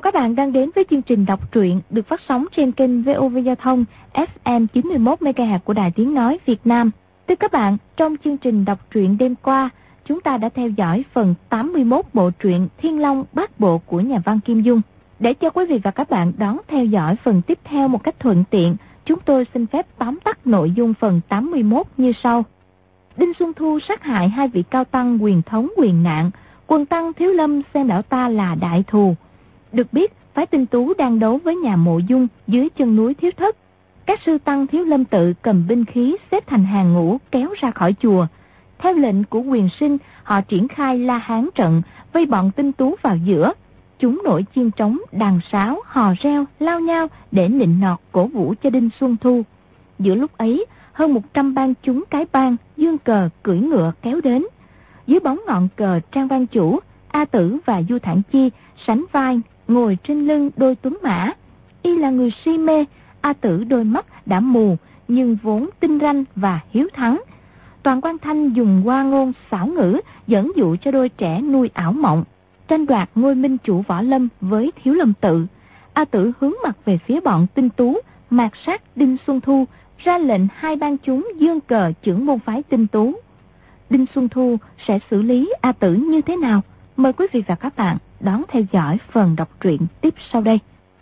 các bạn đang đến với chương trình đọc truyện được phát sóng trên kênh VOV Giao thông FM 91 MHz của Đài Tiếng nói Việt Nam. Thưa các bạn, trong chương trình đọc truyện đêm qua, chúng ta đã theo dõi phần 81 bộ truyện Thiên Long Bát Bộ của nhà văn Kim Dung. Để cho quý vị và các bạn đón theo dõi phần tiếp theo một cách thuận tiện, chúng tôi xin phép tóm tắt nội dung phần 81 như sau. Đinh Xuân Thu sát hại hai vị cao tăng quyền thống quyền nạn, quần tăng Thiếu Lâm xem lão ta là đại thù. Được biết, phái Tinh Tú đang đấu với nhà Mộ Dung dưới chân núi Thiếu Thất. Các sư tăng Thiếu Lâm tự cầm binh khí xếp thành hàng ngũ kéo ra khỏi chùa. Theo lệnh của Quyền Sinh, họ triển khai La Hán trận, vây bọn Tinh Tú vào giữa. Chúng nổi chiên trống, đàn sáo, hò reo, lao nhau để nịnh nọt cổ vũ cho Đinh Xuân Thu. Giữa lúc ấy, hơn 100 ban chúng cái bang, dương cờ, cưỡi ngựa kéo đến. Dưới bóng ngọn cờ Trang Văn Chủ, A Tử và Du Thản Chi sánh vai, ngồi trên lưng đôi tuấn mã. Y là người si mê, A Tử đôi mắt đã mù, nhưng vốn tinh ranh và hiếu thắng. Toàn Quan Thanh dùng hoa ngôn xảo ngữ dẫn dụ cho đôi trẻ nuôi ảo mộng, tranh đoạt ngôi minh chủ võ lâm với Thiếu Lâm tự. A Tử hướng mặt về phía bọn Tinh Tú, mạt sát Đinh Xuân Thu, ra lệnh hai ban chúng dương cờ chưởng môn phái Tinh Tú. Đinh Xuân Thu sẽ xử lý A Tử như thế nào? Mời quý vị và các bạn đón theo dõi phần đọc truyện tiếp sau đây.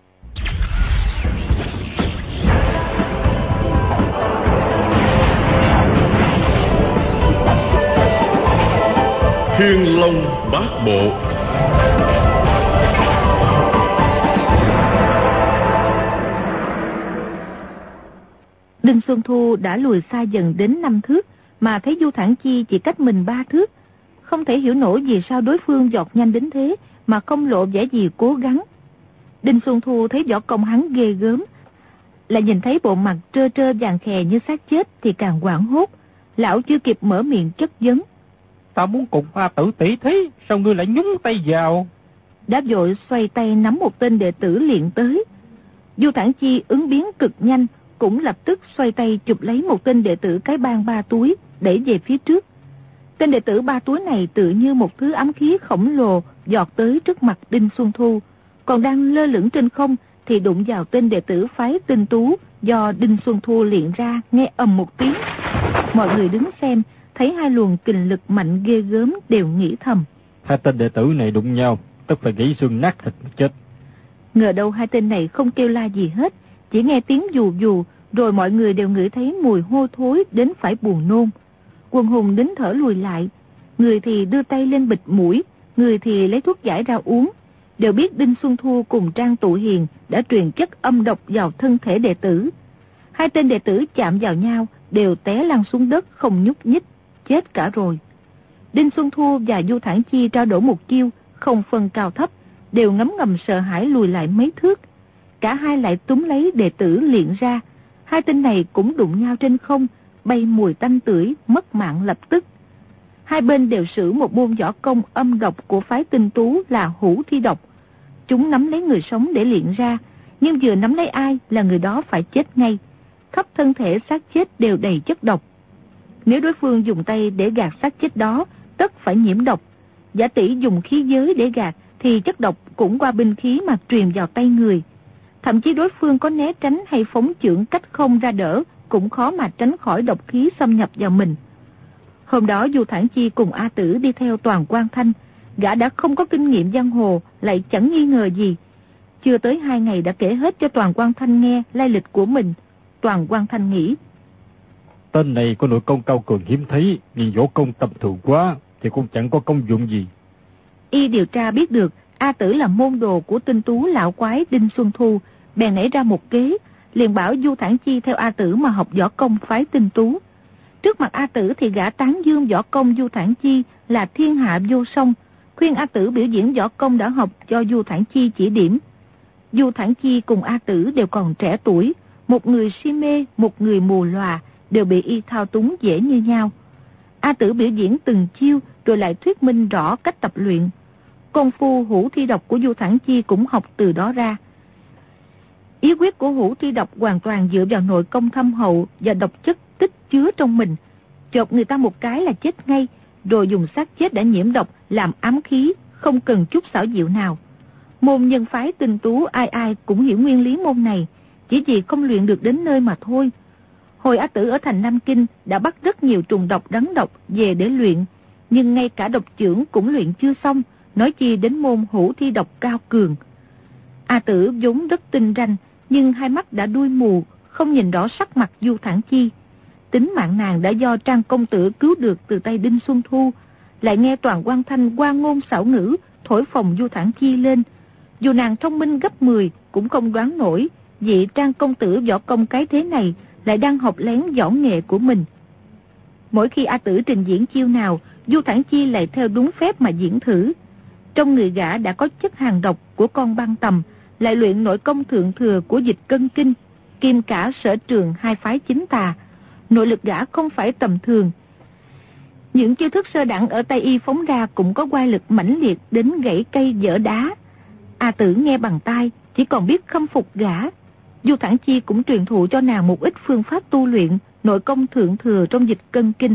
Thiên Long Bát Bộ. Đinh Xuân Thu đã lùi xa dần đến 5 thước, mà thấy Du Thản Chi chỉ cách mình 3 thước. Không thể hiểu nổi vì sao đối phương giọt nhanh đến thế mà không lộ vẻ gì cố gắng. Đinh Xuân Thu thấy võ công hắn ghê gớm, lại nhìn thấy bộ mặt trơ trơ vàng khè như xác chết thì càng hoảng hốt. Lão chưa kịp mở miệng chất vấn. Ta muốn cùng A Tử tỷ thí, sao ngươi lại nhúng tay vào? Đã vội xoay tay nắm một tên đệ tử liền tới. Du Thản Chi ứng biến cực nhanh, cũng lập tức xoay tay chụp lấy một tên đệ tử cái bang 3 túi, đẩy về phía trước. Tên đệ tử 3 túi này tự như một thứ ám khí khổng lồ giọt tới trước mặt Đinh Xuân Thu, còn đang lơ lửng trên không thì đụng vào tên đệ tử phái Tinh Tú do Đinh Xuân Thu luyện ra, nghe ầm một tiếng. Mọi người đứng xem thấy hai luồng kình lực mạnh ghê gớm đều nghĩ thầm: hai tên đệ tử này đụng nhau tất phải gãy xương nát thịt chết. Ngờ đâu hai tên này không kêu la gì hết, chỉ nghe tiếng dù dù, rồi mọi người đều ngửi thấy mùi hôi thối đến phải buồn nôn. Quần hùng nín thở lùi lại, người thì đưa tay lên bịt mũi, người thì lấy thuốc giải ra uống. Đều biết Đinh Xuân Thu cùng Trang Tụ Hiền đã truyền chất âm độc vào thân thể đệ tử. Hai tên đệ tử chạm vào nhau đều té lăn xuống đất không nhúc nhích, chết cả rồi. Đinh Xuân Thu và Du Thản Chi trao đổi một chiêu, không phân cao thấp, đều ngấm ngầm sợ hãi lùi lại mấy thước. Cả hai lại túm lấy đệ tử luyện ra. Hai tên này cũng đụng nhau trên không, bay mùi tanh tưởi, mất mạng lập tức. Hai bên đều sử một môn võ công âm độc của phái Tinh Tú là hữu thi độc. Chúng nắm lấy người sống để luyện ra, nhưng vừa nắm lấy ai là người đó phải chết ngay. Khắp thân thể xác chết đều đầy chất độc. Nếu đối phương dùng tay để gạt xác chết đó, tất phải nhiễm độc. Giả tỷ dùng khí giới để gạt thì chất độc cũng qua binh khí mà truyền vào tay người. Thậm chí đối phương có né tránh hay phóng chưởng cách không ra đỡ, cũng khó mà tránh khỏi độc khí xâm nhập vào mình. Hôm đó Du Thản Chi cùng A Tử đi theo Toàn Quan Thanh. Gã đã không có kinh nghiệm giang hồ, lại chẳng nghi ngờ gì. Chưa tới 2 ngày đã kể hết cho Toàn Quan Thanh nghe lai lịch của mình. Toàn Quan Thanh nghĩ: tên này có nội công cao cường hiếm thấy, nhưng võ công tầm thường quá thì cũng chẳng có công dụng gì. Y điều tra biết được A Tử là môn đồ của Tinh Tú lão quái Đinh Xuân Thu, bèn nảy ra một kế, liền bảo Du Thản Chi theo A Tử mà học võ công phái Tinh Tú. Trước mặt A Tử thì gã tán dương võ công Du Thản Chi là thiên hạ vô song, khuyên A Tử biểu diễn võ công đã học cho Du Thản Chi chỉ điểm. Du Thản Chi cùng A Tử đều còn trẻ tuổi, một người si mê, một người mù lòa, đều bị y thao túng dễ như nhau. A Tử biểu diễn từng chiêu rồi lại thuyết minh rõ cách tập luyện. Công phu hữu thi độc của Du Thản Chi cũng học từ đó ra. Ý quyết của hữu thi độc hoàn toàn dựa vào nội công thâm hậu và độc chất tích chứa trong mình. Chộp người ta một cái là chết ngay, rồi dùng xác chết đã nhiễm độc làm ám khí, không cần chút xảo diệu nào. Môn nhân phái tinh tú ai ai cũng hiểu nguyên lý môn này, chỉ vì không luyện được đến nơi mà thôi. Hồi A Tử ở thành Nam Kinh đã bắt rất nhiều trùng độc rắn độc về để luyện, nhưng ngay cả độc chưởng cũng luyện chưa xong, nói chi đến môn hữu thi độc cao cường. A Tử vốn rất tinh ranh, nhưng hai mắt đã đuôi mù, không nhìn rõ sắc mặt Du Thản Chi. Tính mạng nàng đã do Trang công tử cứu được từ tay Đinh Xuân Thu, lại nghe Toàn Quang Thanh hoa ngôn xảo ngữ thổi phồng Du Thản Chi lên. Dù nàng thông minh gấp 10 cũng không đoán nổi vị Trang công tử võ công cái thế này lại đang học lén võ nghệ của mình. Mỗi khi A Tử trình diễn chiêu nào, Du Thản Chi lại theo đúng phép mà diễn thử. Trong người gã đã có chất hàng độc của con băng tầm, lại luyện nội công thượng thừa của Dịch Cân Kinh, kim cả sở trường hai phái chính tà. Nội lực gã không phải tầm thường. Những chiêu thức sơ đẳng ở Tây Y phóng ra cũng có oai lực mãnh liệt đến gãy cây dỡ đá. A Tử nghe bằng tai, chỉ còn biết khâm phục gã. Du Thản Chi cũng truyền thụ cho nàng một ít phương pháp tu luyện nội công thượng thừa trong Dịch Cân Kinh.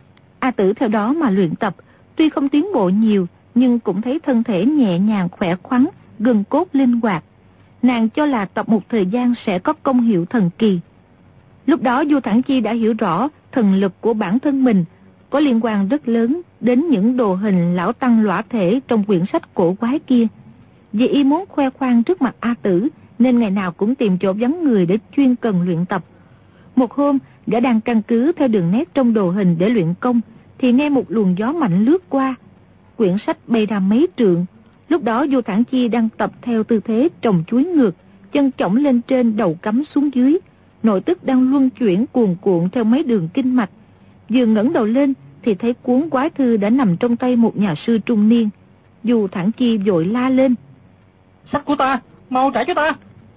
A Tử theo đó mà luyện tập, tuy không tiến bộ nhiều, nhưng cũng thấy thân thể nhẹ nhàng khỏe khoắn, gân cốt linh hoạt. Nàng cho là tập một thời gian sẽ có công hiệu thần kỳ. Lúc đó Du Thản Chi đã hiểu rõ thần lực của bản thân mình có liên quan rất lớn đến những đồ hình lão tăng lõa thể trong quyển sách cổ quái kia. Vì y muốn khoe khoang trước mặt A Tử, nên ngày nào cũng tìm chỗ vắng người để chuyên cần luyện tập. Một hôm, gã đang căn cứ theo đường nét trong đồ hình để luyện công, thì nghe một luồng gió mạnh lướt qua. Quyển sách bay ra mấy trượng. Lúc đó Du Thản Chi đang tập theo tư thế trồng chuối ngược, chân chổng lên trên, đầu cắm xuống dưới. Nội tức đang luân chuyển cuồn cuộn theo mấy đường kinh mạch. Vừa ngẩng đầu lên thì thấy cuốn quái thư đã nằm trong tay một nhà sư trung niên. Du Thản Chi vội la lên: "Sách của ta, mau trả cho ta!"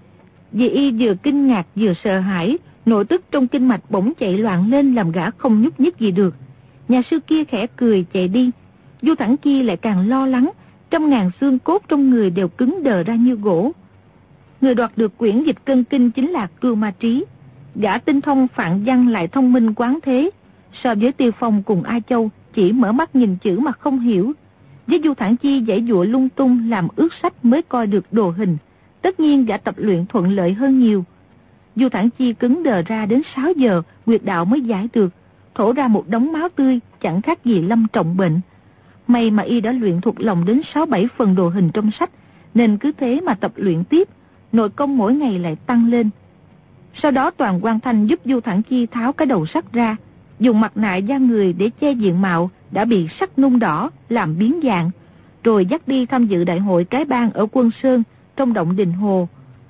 Vì y vừa kinh ngạc vừa sợ hãi, nội tức trong kinh mạch bỗng chạy loạn lên làm gã không nhúc nhích gì được. Nhà sư kia khẽ cười chạy đi. Du Thản Chi lại càng lo lắng, trăm ngàn xương cốt trong người đều cứng đờ ra như gỗ. Người đoạt được quyển Dịch Cân Kinh chính là Cưu Ma Trí. Gã tinh thông phạn văn lại thông minh quán thế, so với Tiêu Phong cùng A Châu chỉ mở mắt nhìn chữ mà không hiểu. Với Du Thản Chi giãy giụa lung tung làm ướt sách mới coi được đồ hình, tất nhiên gã tập luyện thuận lợi hơn nhiều. Du Thản Chi cứng đờ ra đến 6 giờ, huyệt đạo mới giải được, thổ ra một đống máu tươi, chẳng khác gì lâm trọng bệnh. May mà y đã luyện thuộc lòng đến 6-7 phần đồ hình trong sách, nên cứ thế mà tập luyện tiếp, nội công mỗi ngày lại tăng lên. Sau đó Toàn Quang Thanh giúp Du Thản Chi tháo cái đầu sắt ra, dùng mặt nạ da người để che diện mạo đã bị sắt nung đỏ làm biến dạng, rồi dắt đi tham dự đại hội cái bang ở Quân Sơn trong động Đình Hồ.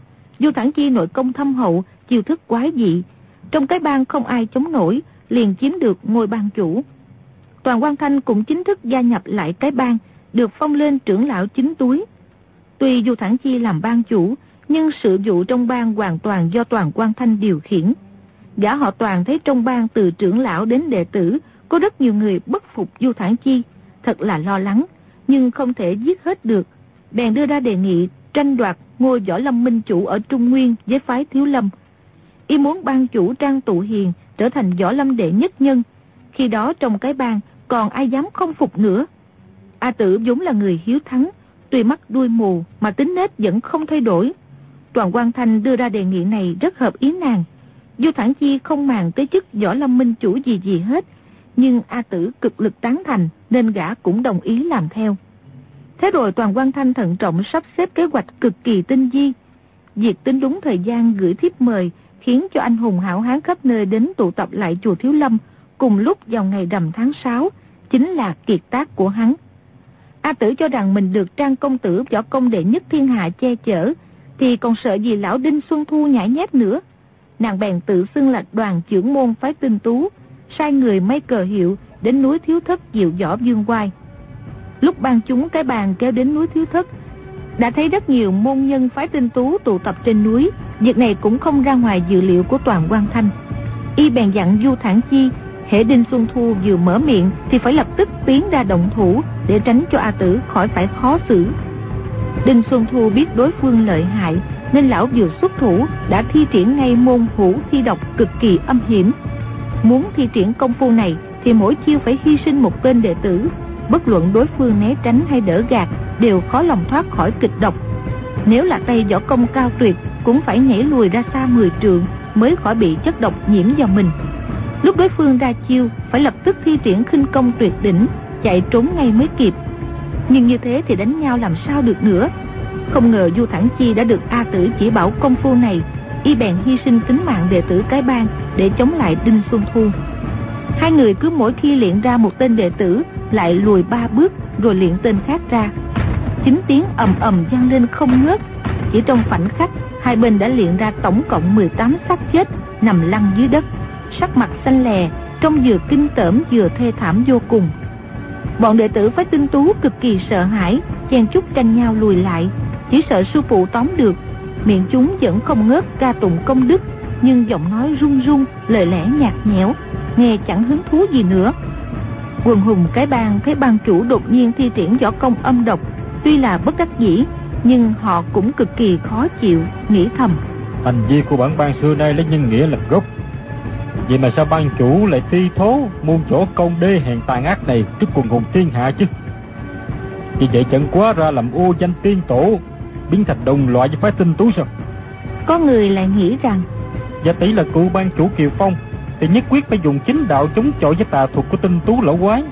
Du Thản Chi nội công thâm hậu, chiêu thức quái dị, trong cái bang không ai chống nổi, liền chiếm được ngôi bang chủ. Toàn Quang Thanh cũng chính thức gia nhập lại cái bang, được phong lên trưởng lão chính túi. Tuy Du Thản Chi làm bang chủ, nhưng sự vụ trong bang hoàn toàn do Toàn Quang Thanh điều khiển. Gã họ Toàn thấy trong bang từ trưởng lão đến đệ tử có rất nhiều người bất phục Du Thản Chi, thật là lo lắng, nhưng không thể giết hết được. Bèn đưa ra đề nghị tranh đoạt ngôi Võ Lâm minh chủ ở Trung Nguyên với phái Thiếu Lâm. Y muốn bang chủ Trang Tụ Hiền trở thành Võ Lâm đệ nhất nhân. Khi đó trong cái bang còn ai dám không phục nữa. A Tử vốn là người hiếu thắng, tuy mắt đuôi mù mà tính nết vẫn không thay đổi. Toàn Quang Thanh đưa ra đề nghị này rất hợp ý nàng. Du Thản Chi không màng tới chức Võ Lâm minh chủ gì hết, nhưng A Tử cực lực tán thành nên gã cũng đồng ý làm theo. Thế rồi Toàn Quang Thanh thận trọng sắp xếp kế hoạch cực kỳ tinh vi. Việc tính đúng thời gian gửi thiếp mời khiến cho anh hùng hảo hán khắp nơi đến tụ tập lại chùa Thiếu Lâm cùng lúc vào ngày rằm tháng 6, chính là kiệt tác của hắn. A Tử cho rằng mình được Trang công tử võ công đệ nhất thiên hạ che chở, thì còn sợ gì lão Đinh Xuân Thu nhảy nhép nữa. Nàng bèn tự xưng là đoàn trưởng môn phái Tinh Tú, sai người may cờ hiệu đến núi Thiếu Thất diệu võ Dương Oai. Lúc ban chúng cái bàn kéo đến núi Thiếu Thất, đã thấy rất nhiều môn nhân phái Tinh Tú tụ tập trên núi. Việc này cũng không ra ngoài dự liệu của Toàn Quang Thanh. Y bèn dặn Du Thản Chi, hễ Đinh Xuân Thu vừa mở miệng thì phải lập tức tiến ra động thủ, để tránh cho A Tử khỏi phải khó xử. Đinh Xuân Thu biết đối phương lợi hại, nên lão vừa xuất thủ đã thi triển ngay môn hữu thi độc cực kỳ âm hiểm. Muốn thi triển công phu này thì mỗi chiêu phải hy sinh một tên đệ tử, bất luận đối phương né tránh hay đỡ gạt đều khó lòng thoát khỏi kịch độc. Nếu là tay võ công cao tuyệt cũng phải nhảy lùi ra xa 10 trượng mới khỏi bị chất độc nhiễm vào mình. Lúc đối phương ra chiêu phải lập tức thi triển khinh công tuyệt đỉnh, chạy trốn ngay mới kịp. Nhưng như thế thì đánh nhau làm sao được nữa. Không ngờ Du Thẳng Chi đã được A Tử chỉ bảo công phu này, y bèn hy sinh tính mạng đệ tử cái bang để chống lại Đinh Xuân Thu. Hai người cứ mỗi khi luyện ra một tên đệ tử lại lùi 3 bước rồi luyện tên khác ra. 9 tiếng ầm ầm vang lên không ngớt. Chỉ trong khoảnh khắc, hai bên đã luyện ra tổng cộng 18 xác chết nằm lăn dưới đất, sắc mặt xanh lè, trông vừa kinh tởm vừa thê thảm vô cùng. Bọn đệ tử Phái Tinh Tú cực kỳ sợ hãi, chen chúc tranh nhau lùi lại, chỉ sợ sư phụ tóm được. Miệng chúng vẫn không ngớt ca tụng công đức, nhưng giọng nói run run, lời lẽ nhạt nhẽo, nghe chẳng hứng thú gì nữa. Quần hùng cái bang thấy bang chủ đột nhiên thi triển võ công âm độc, tuy là bất đắc dĩ, nhưng họ cũng cực kỳ khó chịu, nghĩ thầm: hành vi của bản bang xưa nay lấy nhân nghĩa làm gốc, vậy mà sao bang chủ lại thi thố môn võ công đê hèn tàn ác này trước quần hùng thiên hạ chứ? Vì vậy chẳng quá ra làm ô danh tiên tổ, biến thành đồng loại với Phái Tinh Tú sao? Có người lại nghĩ rằng Gia tỷ là cựu ban chủ Kiều Phong thì nhất quyết phải dùng chính đạo chống chọi với tà thuật của Tinh Tú lão quái.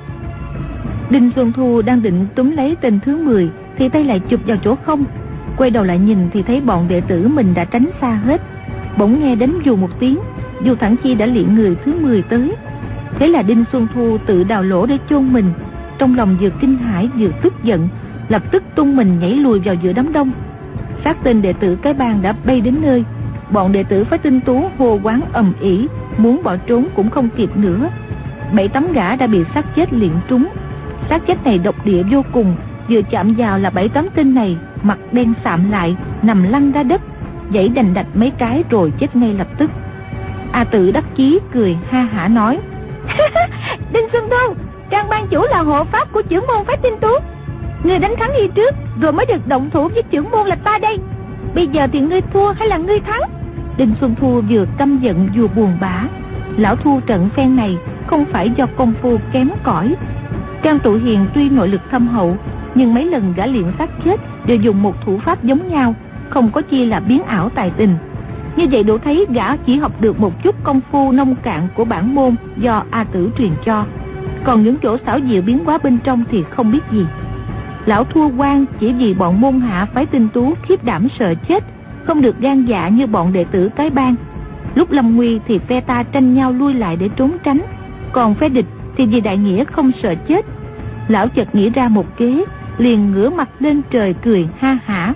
Đinh Xuân Thu đang định túm lấy tên thứ 10 thì tay lại chụp vào chỗ không. Quay đầu lại nhìn thì thấy bọn đệ tử mình đã tránh xa hết. Bỗng nghe đánh dù một tiếng, Du Thẳng Chi đã liệng người thứ 10 tới. Thế là Đinh Xuân Thu tự đào lỗ để chôn mình. Trong lòng vừa kinh hãi vừa tức giận, lập tức tung mình nhảy lùi vào giữa đám đông. Sát tên đệ tử cái bang đã bay đến nơi. Bọn đệ tử Phái Tinh Tú hô quán ầm ĩ, muốn bỏ trốn cũng không kịp nữa. 7-8 gã đã bị xác chết liệng trúng. Xác chết này độc địa vô cùng, vừa chạm vào là 7-8 tên này mặt đen sạm lại, nằm lăn ra đất, giãy đành đạch mấy cái rồi chết ngay lập tức. A Tử đắc chí cười ha hả nói: Đinh Xuân Thu, Trang ban chủ là hộ pháp của trưởng môn Phái Tinh Tú. Ngươi đánh thắng y trước rồi mới được động thủ với trưởng môn là ta đây. Bây giờ thì ngươi thua hay là ngươi thắng? Đinh Xuân Thu vừa căm giận vừa buồn bã. Lão Thu trận phen này không phải do công phu kém cỏi. Trang Tụ Hiền tuy nội lực thâm hậu, nhưng mấy lần gã luyện xác chết đều dùng một thủ pháp giống nhau, không có chi là biến ảo tài tình. Như vậy đủ thấy gã chỉ học được một chút công phu nông cạn của bản môn do A Tử truyền cho, còn những chỗ xảo diệu biến hóa bên trong thì không biết gì. Lão thua quan chỉ vì bọn môn hạ Phái Tinh Tú khiếp đảm sợ chết, không được gan dạ như bọn đệ tử cái bang. Lúc lâm nguy thì phe ta tranh nhau lui lại để trốn tránh, còn phe địch thì vì đại nghĩa không sợ chết. Lão chợt nghĩ ra một kế, liền ngửa mặt lên trời cười ha hả.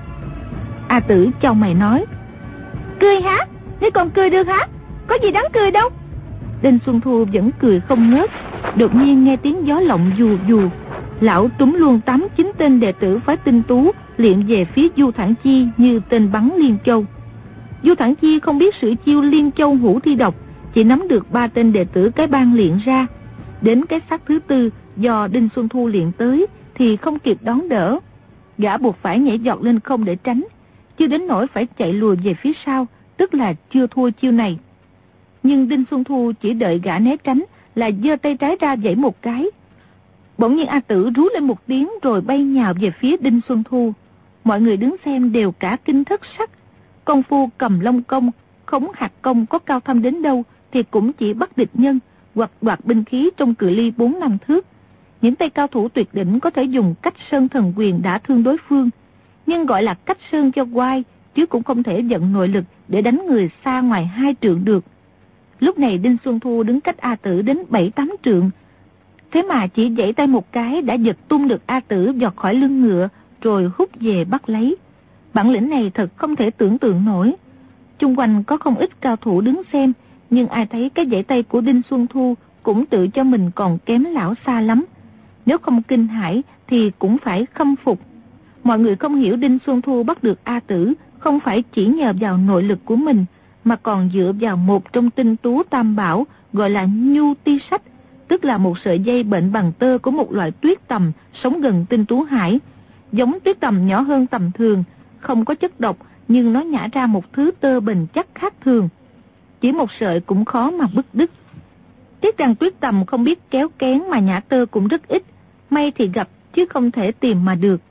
A Tử chau mày nói: Cười hả? Ngươi còn cười được hả? Có gì đáng cười đâu. Đinh Xuân Thu vẫn cười không ngớt. Đột nhiên nghe tiếng gió lộng dù dù, lão túm luôn 8-9 tên đệ tử Phái Tinh Tú luyện về phía Du Thẳng Chi như tên bắn liên châu. Du Thẳng Chi không biết sử chiêu liên châu hữu thi độc, chỉ nắm được 3 tên đệ tử cái bang luyện ra. Đến cái xác thứ 4 do Đinh Xuân Thu luyện tới thì không kịp đón đỡ. Gã buộc phải nhảy giọt lên không để tránh, chưa đến nỗi phải chạy lùi về phía sau, tức là chưa thua chiêu này. Nhưng Đinh Xuân Thu chỉ đợi gã né tránh là giơ tay trái ra giãy một cái. Bỗng nhiên A Tử rú lên một tiếng rồi bay nhào về phía Đinh Xuân Thu. Mọi người đứng xem đều cả kinh thất sắc. Công phu cầm long công, khống hạt công có cao thâm đến đâu thì cũng chỉ bắt địch nhân hoặc đoạt binh khí trong cự ly 4-5 thước. Những tay cao thủ tuyệt đỉnh có thể dùng cách sơn thần quyền đả thương đối phương, nhưng gọi là cách sơn cho quai, chứ cũng không thể vận nội lực để đánh người xa ngoài 2 trượng được. Lúc này Đinh Xuân Thu đứng cách A Tử đến 7-8 trượng, thế mà chỉ giãy tay một cái đã giật tung được A Tử giọt khỏi lưng ngựa rồi hút về bắt lấy. Bản lĩnh này thật không thể tưởng tượng nổi. Chung quanh có không ít cao thủ đứng xem, nhưng ai thấy cái giãy tay của Đinh Xuân Thu cũng tự cho mình còn kém lão xa lắm. Nếu không kinh hãi thì cũng phải khâm phục. Mọi người không hiểu Đinh Xuân Thu bắt được A Tử không phải chỉ nhờ vào nội lực của mình, mà còn dựa vào một trong tinh tú tam bảo gọi là nhu ti sách, tức là một sợi dây bệnh bằng tơ của một loại tuyết tầm sống gần tinh tú hải. Giống tuyết tầm nhỏ hơn tầm thường, không có chất độc, nhưng nó nhả ra một thứ tơ bền chắc khác thường. Chỉ một sợi cũng khó mà bứt đứt. Tiếc rằng tuyết tầm không biết kéo kén mà nhả tơ cũng rất ít, may thì gặp chứ không thể tìm mà được.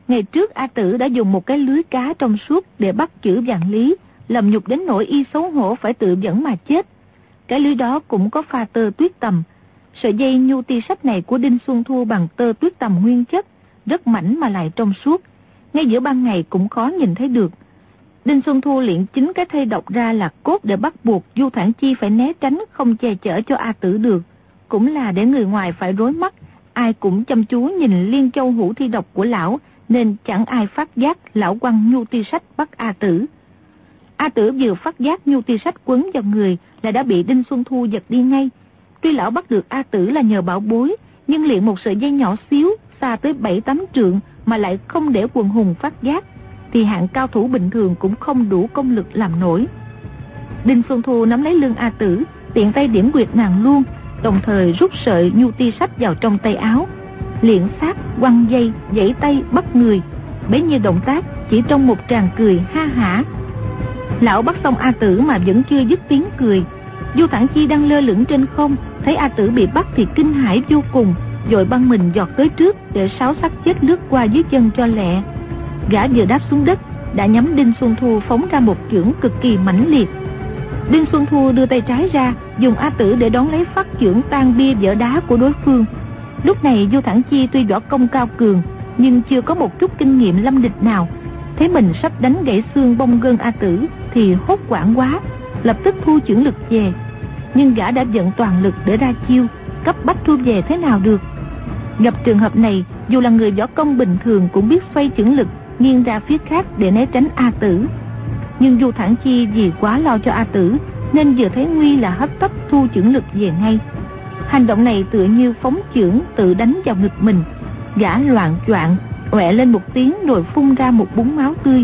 Ngày trước A Tử đã dùng một cái lưới cá trong suốt để bắt chữ Vạn Lý, lầm nhục đến nỗi y xấu hổ phải tự dẫn mà chết. Cái lưới đó cũng có pha tơ tuyết tầm. Sợi dây nhu ti sách này của Đinh Xuân Thu bằng tơ tuyết tầm nguyên chất, rất mảnh mà lại trong suốt. Ngay giữa ban ngày cũng khó nhìn thấy được. Đinh Xuân Thu luyện chính cái thây độc ra là cốt để bắt buộc Du Thản Chi phải né tránh không che chở cho A Tử được. Cũng là để người ngoài phải rối mắt, ai cũng chăm chú nhìn liên châu hữu thi độc của lão, nên chẳng ai phát giác lão quăng nhu ti sách bắt A Tử. A Tử vừa phát giác nhu ti sách quấn vào người là đã bị Đinh Xuân Thu giật đi ngay. Tuy lão bắt được A Tử là nhờ bảo bối, nhưng liền một sợi dây nhỏ xíu xa tới 7-8 trượng mà lại không để quần hùng phát giác, thì hạng cao thủ bình thường cũng không đủ công lực làm nổi. Đinh Xuân Thu nắm lấy lưng A Tử, tiện tay điểm quyệt nàng luôn, đồng thời rút sợi nhu ti sách vào trong tay áo, liệng sát, quăng dây, giãy tay bắt người. Bấy nhiêu động tác chỉ trong một tràng cười ha hả. Lão bắt xong A Tử mà vẫn chưa dứt tiếng cười. Du Thản Chi đang lơ lửng trên không, thấy A Tử bị bắt thì kinh hãi vô cùng, vội băng mình giọt tới trước để sáo xác chết lướt qua dưới chân cho lẹ. Gã vừa đáp xuống đất đã nhắm Đinh Xuân Thu phóng ra một chưởng cực kỳ mãnh liệt. Đinh Xuân Thu đưa tay trái ra, dùng A Tử để đón lấy phát chưởng tan bia vỡ đá của đối phương. Lúc này Du Thản Chi tuy võ công cao cường, nhưng chưa có một chút kinh nghiệm lâm địch nào. Thấy mình sắp đánh gãy xương bong gân A Tử thì hốt hoảng quá, lập tức thu chưởng lực về. Nhưng gã đã vận toàn lực để ra chiêu, cấp bách thu về thế nào được. Gặp trường hợp này, dù là người võ công bình thường cũng biết xoay chưởng lực nghiêng ra phía khác để né tránh A Tử. Nhưng Du Thản Chi vì quá lo cho A Tử nên vừa thấy nguy là hấp tấp thu chưởng lực về ngay. Hành động này tựa như phóng chưởng tự đánh vào ngực mình. Gã loạng choạng ọe lên một tiếng rồi phun ra một búng máu tươi.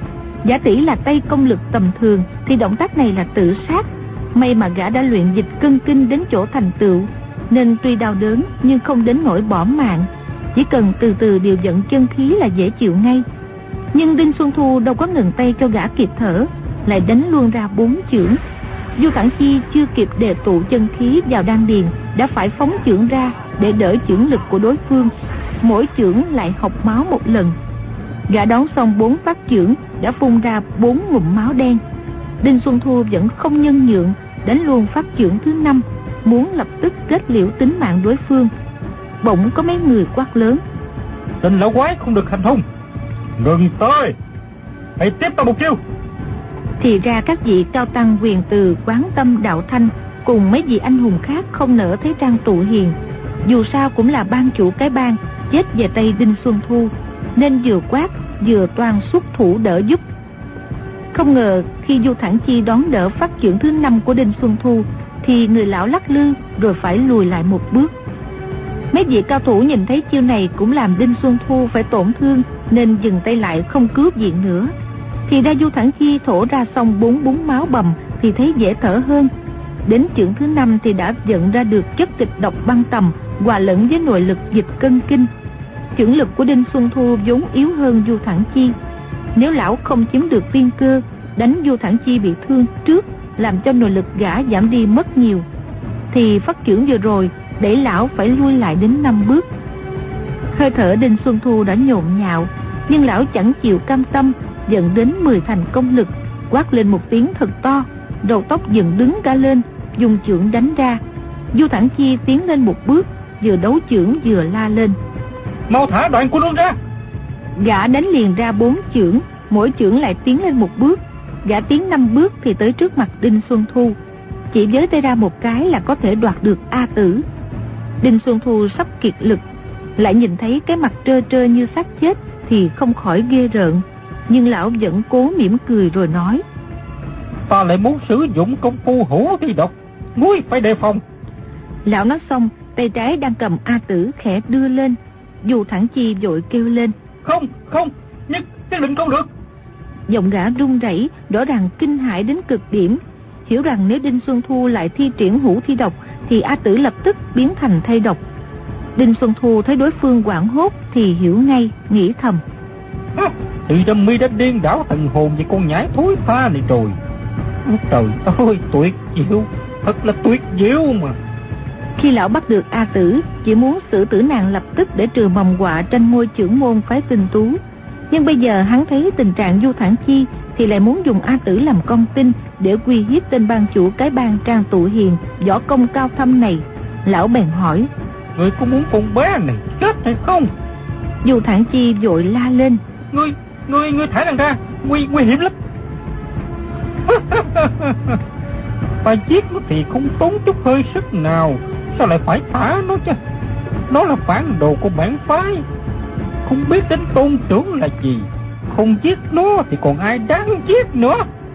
Giả tỷ là tay công lực tầm thường thì động tác này là tự sát. May mà gã đã luyện dịch cân kinh đến chỗ thành tựu, nên tuy đau đớn nhưng không đến nỗi bỏ mạng, chỉ cần từ từ điều vận chân khí là dễ chịu ngay. Nhưng Đinh Xuân Thu đâu có ngừng tay cho gã kịp thở, lại đánh luôn ra 4 chưởng. Du Thản Chi chưa kịp đề tụ chân khí vào đan điền đã phải phóng chưởng ra để đỡ chưởng lực của đối phương. Mỗi chưởng lại học máu một lần. Gã đón xong 4 phát chưởng đã phun ra 4 ngụm máu đen. Đinh Xuân Thu vẫn không nhân nhượng, đánh luôn phát chưởng thứ 5, muốn lập tức kết liễu tính mạng đối phương. Bỗng có mấy người quát lớn: Tên lão quái không được hành hung, ngừng tới, hãy tiếp ta một chiêu. Thì ra các vị cao tăng Quyền Từ, Quán Tâm, Đạo Thanh cùng mấy vị anh hùng khác không nỡ thấy Trang Tụ Hiền. Dù sao cũng là ban chủ cái bang, chết về tay Đinh Xuân Thu, nên vừa quát vừa toan xuất thủ đỡ giúp. Không ngờ khi Du Thản Chi đón đỡ phát chưởng thứ 5 của Đinh Xuân Thu thì người lão lắc lư rồi phải lùi lại một bước. Mấy vị cao thủ nhìn thấy chiêu này cũng làm Đinh Xuân Thu phải tổn thương, nên dừng tay lại không cứu viện nữa. Thì ra Du Thản Chi thổ ra xong 4 búng máu bầm thì thấy dễ thở hơn. Đến chưởng thứ 5 thì đã vận ra được chất kịch độc băng tầm hòa lẫn với nội lực dịch cân kinh. Chưởng lực của Đinh Xuân Thu vốn yếu hơn Du Thản Chi. Nếu lão không chiếm được tiên cơ, đánh Du Thản Chi bị thương trước, làm cho nội lực gã giảm đi mất nhiều, thì phát chưởng vừa rồi để lão phải lui lại đến 5 bước. Hơi thở Đinh Xuân Thu đã nhộn nhạo, nhưng lão chẳng chịu cam tâm, dẫn đến 10 thành công lực, quát lên một tiếng thật to, đầu tóc dựng đứng cả lên, dùng chưởng đánh ra. Du Thản Chi tiến lên một bước, vừa đấu chưởng vừa la lên: Mau thả đoạn của luôn ra! Gã đánh liền ra 4 chưởng, mỗi chưởng lại tiến lên một bước. Gã tiến 5 bước thì tới trước mặt Đinh Xuân Thu, chỉ với tay ra một cái là có thể đoạt được A Tử. Đinh Xuân Thu sắp kiệt lực, lại nhìn thấy cái mặt trơ trơ như xác chết thì không khỏi ghê rợn, nhưng lão vẫn cố mỉm cười rồi nói: Ta lại muốn sử dụng công phu hữu thi độc, ngươi phải đề phòng. Lão nói xong, tay trái đang cầm A Tử khẽ đưa lên. Du Thản Chi vội kêu lên: Không, nhất định không được. Giọng gã run rẩy, rõ ràng kinh hãi đến cực điểm, hiểu rằng nếu Đinh Xuân Thu lại thi triển hữu thi độc thì A Tử lập tức biến thành thây độc. Đinh Xuân Thu thấy đối phương hoảng hốt thì hiểu ngay, nghĩ thầm: Thì Trâm Mi đã điên đảo thần hồn về con nhãi thối tha này rồi. Trời ơi, tuyệt diệu, thật là tuyệt diệu mà. Khi lão bắt được A Tử, chỉ muốn xử tử nàng lập tức để trừ mầm họa tranh ngôi chưởng môn phái Tinh Tú. Nhưng bây giờ hắn thấy tình trạng Du Thản Chi thì lại muốn dùng A Tử làm con tin để uy hiếp tên ban chủ cái bang Trang Tụ Hiền võ công cao thâm này. Lão bèn hỏi: Ngươi có muốn con bé này chết hay không? Du Thản Chi vội la lên: Ngươi thả nàng ra, nguy hiểm lắm. Ta giết nó thì không tốn chút hơi sức nào, sao lại phải thả nó chứ? Nó là phản đồ của bản phái, không biết đến tôn trưởng là gì. Không giết nó thì còn ai đáng giết nữa.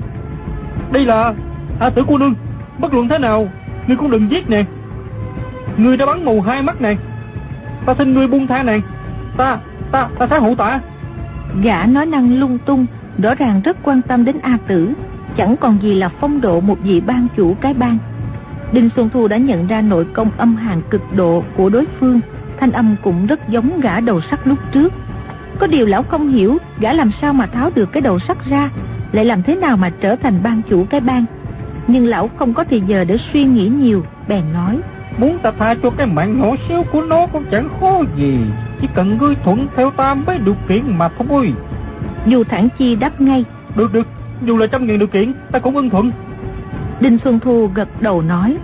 Đây là A Tử cô nương, bất luận thế nào ngươi cũng đừng giết nàng. Ngươi đã bắn mù hai mắt nàng, ta xin ngươi buông tha nàng. Ta sáng hữu tạ. Gã nói năng lung tung, rõ ràng rất quan tâm đến A Tử, chẳng còn gì là phong độ một vị ban chủ cái bang. Đinh Xuân Thu đã nhận ra nội công âm hàn cực độ của đối phương, thanh âm cũng rất giống gã đầu sắt lúc trước. Có điều lão không hiểu gã làm sao mà tháo được cái đầu sắt ra, lại làm thế nào mà trở thành ban chủ cái bang. Nhưng lão không có thời giờ để suy nghĩ nhiều, bèn nói: Muốn ta tha cho cái mạng nhỏ xíu của nó cũng chẳng khó gì, chỉ cần ngươi thuận theo ta mấy điều kiện mà thôi. Du Thản Chi đáp ngay: Được, dù là 100.000 điều kiện ta cũng ưng thuận. Đinh Xuân Thu gật đầu nói: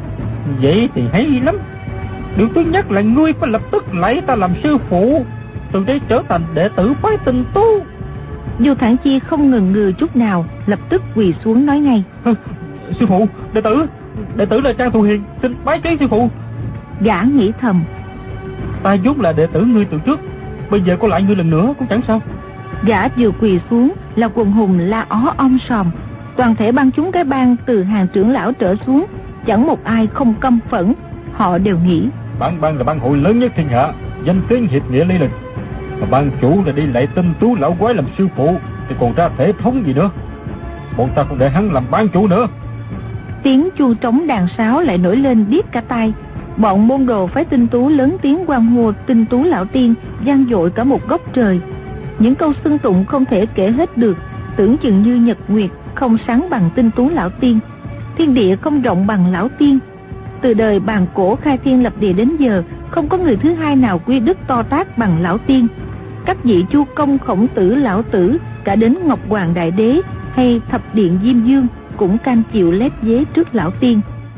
Vậy thì hay lắm. Điều thứ nhất là ngươi phải lập tức lấy ta làm sư phụ, từ đây trở thành đệ tử phái Tinh Tú. Du Thản Chi không ngần ngừ chút nào, lập tức quỳ xuống nói ngay: Sư phụ, đệ tử là Trang Tụ Hiền, xin bái kiến sư phụ. Gã nghĩ thầm: Ta vốn là đệ tử ngươi từ trước, bây giờ có lại ngươi lần nữa cũng chẳng sao. Gã vừa quỳ xuống là quần hùng la ó om sòm. Toàn thể ban chúng cái bang từ hàng trưởng lão trở xuống, chẳng một ai không căm phẫn. Họ đều nghĩ bản bang là bang hội lớn nhất thiên hạ, danh tiếng hiệp nghĩa lý lịch, mà ban chủ là đi lại Tinh Tú lão quái làm sư phụ thì còn ra thể thống gì nữa. Bọn ta không để hắn làm ban chủ nữa. Tiếng chuông trống đàn sáo lại nổi lên điếc cả tai. Bọn môn đồ phái Tinh Tú lớn tiếng hoan hô Tinh Tú lão tiên vang dội cả một góc trời. Những câu xưng tụng không thể kể hết được, tưởng chừng như nhật nguyệt không sáng bằng Tinh Tú lão tiên, thiên địa không rộng bằng lão tiên. Từ đời bàn cổ khai thiên lập địa đến giờ, không có người thứ hai nào quy đức to tát bằng lão tiên. Các vị Chu Công, Khổng Tử, Lão Tử, cả đến Ngọc Hoàng Đại Đế hay Thập Điện Diêm Dương cũng cam chịu lép vế trước lão tiên.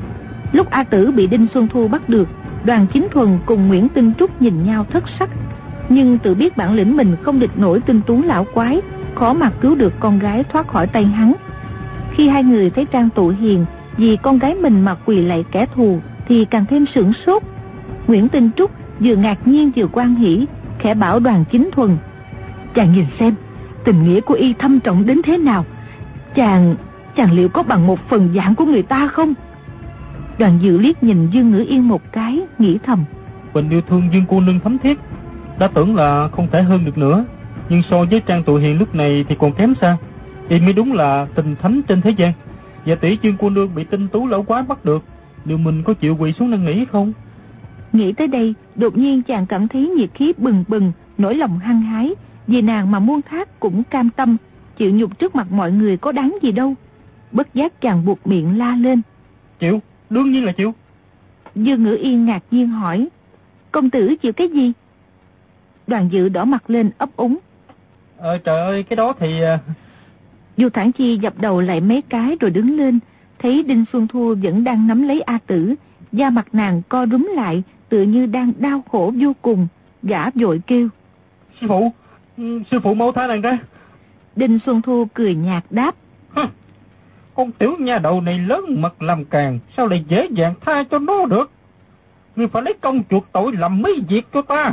Lúc A Tử bị Đinh Xuân Thu bắt được, Đoàn Chính Thuần cùng Nguyễn Tinh Trúc nhìn nhau thất sắc, nhưng tự biết bản lĩnh mình không địch nổi Tinh Tú lão quái, khó mà cứu được con gái thoát khỏi tay hắn. Khi hai người thấy Trang Tụ Hiền vì con gái mình mà quỳ lạy kẻ thù thì càng thêm sửng sốt. Nguyễn Tinh Trúc vừa ngạc nhiên vừa hoan hỉ, khẽ bảo Đoàn Chính Thuần: Chàng nhìn xem tình nghĩa của y thâm trọng đến thế nào, chàng liệu có bằng 1/10 dạng của người ta không? Đoàn Dự liếc nhìn Dương Ngữ Yên một cái, nghĩ thầm: Tình yêu thương Dương cô nương thấm thiết, đã tưởng là không thể hơn được nữa, nhưng so với Trang Tụ Hiền lúc này thì còn kém xa. Y mới đúng là tình thánh trên thế gian. Và tỷ Dương cô nương bị Tinh Tú lão quái bắt được, liệu mình có chịu quỳ xuống năn nỉ không? Nghĩ tới đây, đột nhiên chàng cảm thấy nhiệt khí bừng bừng, nỗi lòng hăng hái. Vì nàng mà muôn thác cũng cam tâm, chịu nhục trước mặt mọi người có đáng gì đâu. Bất giác chàng buộc miệng la lên: Chịu, đương nhiên là chịu. Dương Ngữ Yên ngạc nhiên hỏi: Công tử chịu cái gì? Đoàn Dự đỏ mặt lên ấp úng: Trời ơi, cái đó thì... Du Thản Chi dập đầu lại mấy cái rồi đứng lên, thấy Đinh Xuân Thu vẫn đang nắm lấy A Tử, da mặt nàng co rúm lại, tựa như đang đau khổ vô cùng. Gã vội kêu: Sư phụ mau tha nàng ra. Đinh Xuân Thu cười nhạt đáp: Con tiểu nha đầu này lớn mật làm càng, sao lại dễ dàng tha cho nó được? Ngươi phải lấy công chuộc tội làm mấy việc cho ta.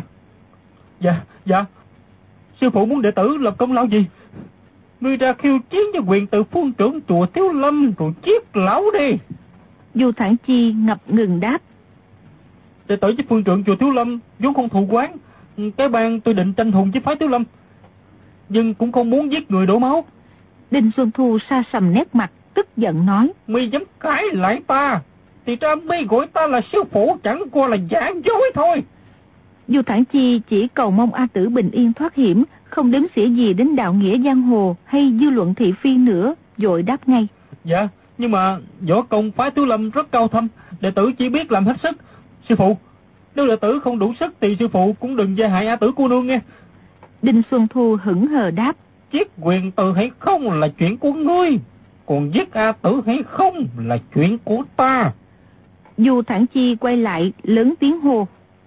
Dạ, sư phụ muốn đệ tử làm công lao gì? Ngươi ra khiêu chiến với quyền tự phương trưởng chùa Thiếu Lâm rồi giết lão đi. Du Thản Chi ngập ngừng đáp: Đệ tử với phương trưởng chùa Thiếu Lâm vốn không thù quán, cái bang tôi định tranh hùng với phái Thiếu Lâm, nhưng cũng không muốn giết người đổ máu. Đinh Xuân Thu sa sầm nét mặt, tức giận nói: Mi dám cãi lại ta thì ra mi gọi ta là sư phụ chẳng qua là giả dối thôi. Du Thản Chi chỉ cầu mong A Tử bình yên thoát hiểm, không đếm xỉa gì đến đạo nghĩa giang hồ hay dư luận thị phi nữa, vội đáp ngay: Dạ, nhưng mà võ công phái Thiếu Lâm rất cao thâm, đệ tử chỉ biết làm hết sức, Sư phụ, nếu đệ tử không đủ sức thì sư phụ cũng đừng gia hại A Tử cô nương nghe. Đinh Xuân Thu hững hờ đáp. Giết Quyền Từ hay không là chuyện của ngươi, còn giết A Tử hay không là chuyện của ta. Du Thản Chi quay lại lớn tiếng hô.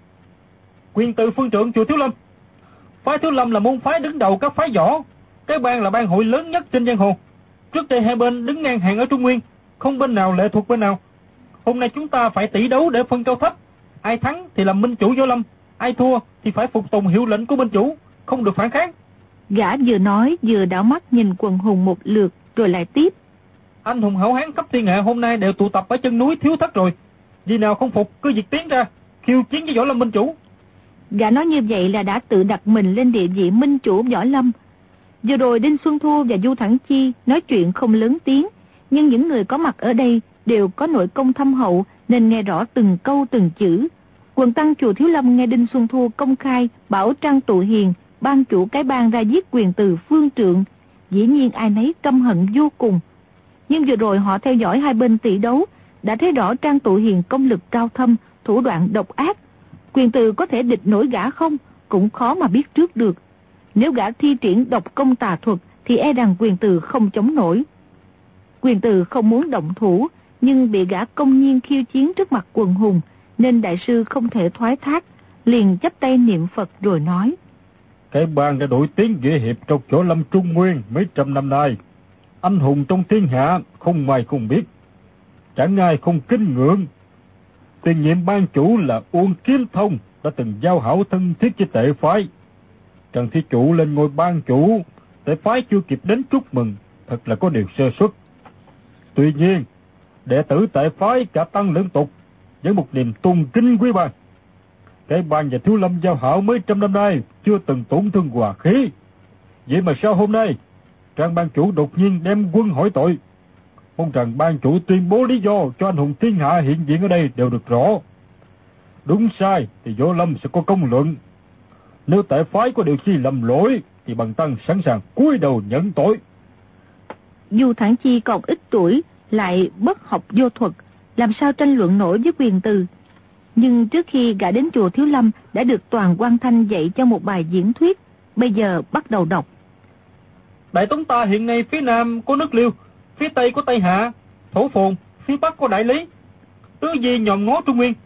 Quyền Từ phương trượng chùa Thiếu Lâm. Phái Thiếu Lâm là môn phái đứng đầu các phái võ, cái bang là bang hội lớn nhất trên giang hồ. Trước đây hai bên đứng ngang hàng ở Trung Nguyên, không bên nào lệ thuộc bên nào. Hôm nay chúng ta phải tỷ đấu để phân cao thấp. Ai thắng thì làm minh chủ võ lâm, ai thua thì phải phục tùng hiệu lệnh của minh chủ, không được phản kháng. Gã vừa nói vừa đảo mắt nhìn quần hùng một lượt rồi lại tiếp. Anh hùng hảo hán khắp thiên hạ hôm nay đều tụ tập ở chân núi Thiếu Thất rồi. Vì nào không phục cứ việc tiến ra, khiêu chiến với võ lâm minh chủ. Gã nói như vậy là đã tự đặt mình lên địa vị minh chủ võ lâm. Vừa rồi Đinh Xuân Thu và Du Thản Chi nói chuyện không lớn tiếng, nhưng những người có mặt ở đây đều có nội công thâm hậu nên nghe rõ từng câu từng chữ. Quần tăng chùa Thiếu Lâm nghe Đinh Xuân Thu công khai bảo Trang Tụ Hiền, ban chủ cái bang ra giết Quyền Từ phương trượng, dĩ nhiên ai nấy căm hận vô cùng. Nhưng vừa rồi họ theo dõi hai bên tỷ đấu, đã thấy rõ Trang Tụ Hiền công lực cao thâm, thủ đoạn độc ác. Quyền Từ có thể địch nổi gã không, cũng khó mà biết trước được. Nếu gã thi triển độc công tà thuật thì e rằng Quyền Từ không chống nổi. Quyền Từ không muốn động thủ, nhưng bị gã công nhiên khiêu chiến trước mặt quần hùng, nên đại sư không thể thoái thác, liền chắp tay niệm Phật rồi nói. Cái bang đã đổi tiếng nghĩa hiệp trong võ lâm Trung Nguyên mấy trăm năm nay. Anh hùng trong thiên hạ không ai không biết, chẳng ai không kính ngưỡng. Tiền nhiệm ban chủ là Uông Kiếm Thông đã từng giao hảo thân thiết với Tệ phái. Trần Thí Chủ lên ngôi ban chủ, Tệ phái chưa kịp đến chúc mừng, thật là có điều sơ suất. Tuy nhiên, đệ tử Tệ phái cả tăng lưỡng tục với một niềm tôn kính quý ban. Cái ban và Thiếu Lâm giao hảo mấy trăm năm nay chưa từng tổn thương hòa khí. Vậy mà sao hôm nay Trang ban chủ đột nhiên đem quân hỏi tội? Mong rằng ban chủ tuyên bố lý do cho anh hùng thiên hạ hiện diện ở đây đều được rõ. Đúng sai thì võ lâm sẽ có công luận. Nếu Tệ phái có điều chi lầm lỗi thì bần tăng sẵn sàng cúi đầu nhận tội. Du Thản Chi còn ít tuổi, lại bất học vô thuật, làm sao tranh luận nổi với Quyền Từ. Nhưng trước khi gã đến chùa Thiếu Lâm đã được Toàn Quang Thanh dạy cho một bài diễn thuyết, bây giờ bắt đầu đọc. Đại Tống ta hiện nay phía nam có nước Liêu, phía tây có Tây Hạ, Thổ Phồn, phía bắc có Đại Lý, tứ di nhòm ngó Trung Nguyên.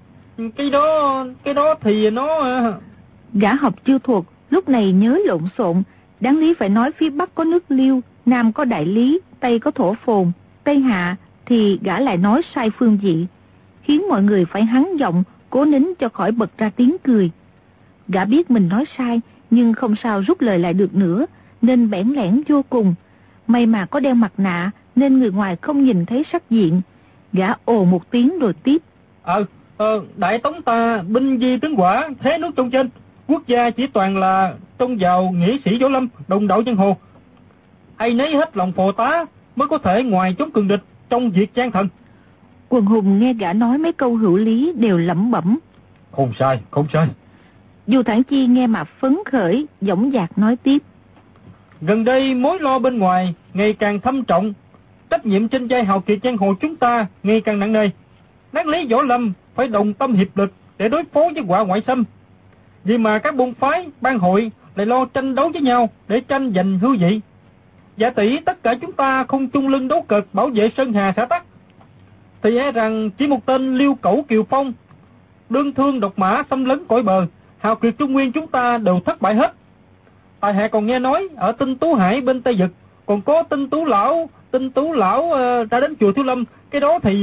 Cái đó thì nó... Gã học chưa thuộc, lúc này nhớ lộn xộn, đáng lý phải nói phía bắc có nước Liêu, nam có Đại Lý, tây có Thổ Phồn, Tây Hạ, thì gã lại nói sai phương vị, khiến mọi người phải hắng giọng, cố nín cho khỏi bật ra tiếng cười. Gã biết mình nói sai, nhưng không sao rút lời lại được nữa, nên bẽn lẽn vô cùng. May mà có đeo mặt nạ, nên người ngoài không nhìn thấy sắc diện. Gã ồ một tiếng rồi tiếp. Đại Tống ta binh di tướng quả, thế nước trong trên. Quốc gia chỉ toàn là trông vào nghĩa sĩ võ lâm, đồng đạo giang hồ. Ai nấy hết lòng phò tá mới có thể ngoài chống cường địch trong việc trang thần. Quần hùng nghe gã nói mấy câu hữu lý đều lẩm bẩm. Không sai, không sai. Du Thản Chi nghe mà phấn khởi, dõng dạc nói tiếp. Gần đây mối lo bên ngoài ngày càng thâm trọng, trách nhiệm trên vai hào kiệt giang hồ chúng ta ngày càng nặng nề. Đáng lý võ lâm phải đồng tâm hiệp lực để đối phó với họa ngoại xâm. Vì mà các môn phái, ban hội lại lo tranh đấu với nhau để tranh giành hư vị. Giả tỷ tất cả chúng ta không chung lưng đấu cực bảo vệ Sơn Hà xã tắc, thì e rằng chỉ một tên Liêu Cẩu Kiều Phong, đương thương độc mã xâm lấn cõi bờ, hào kiệt Trung Nguyên chúng ta đều thất bại hết. Tài hạ còn nghe nói ở Tinh Tú Hải bên Tây Vực còn có Tinh Tú Lão ra đến chùa Thiếu Lâm. Cái đó thì...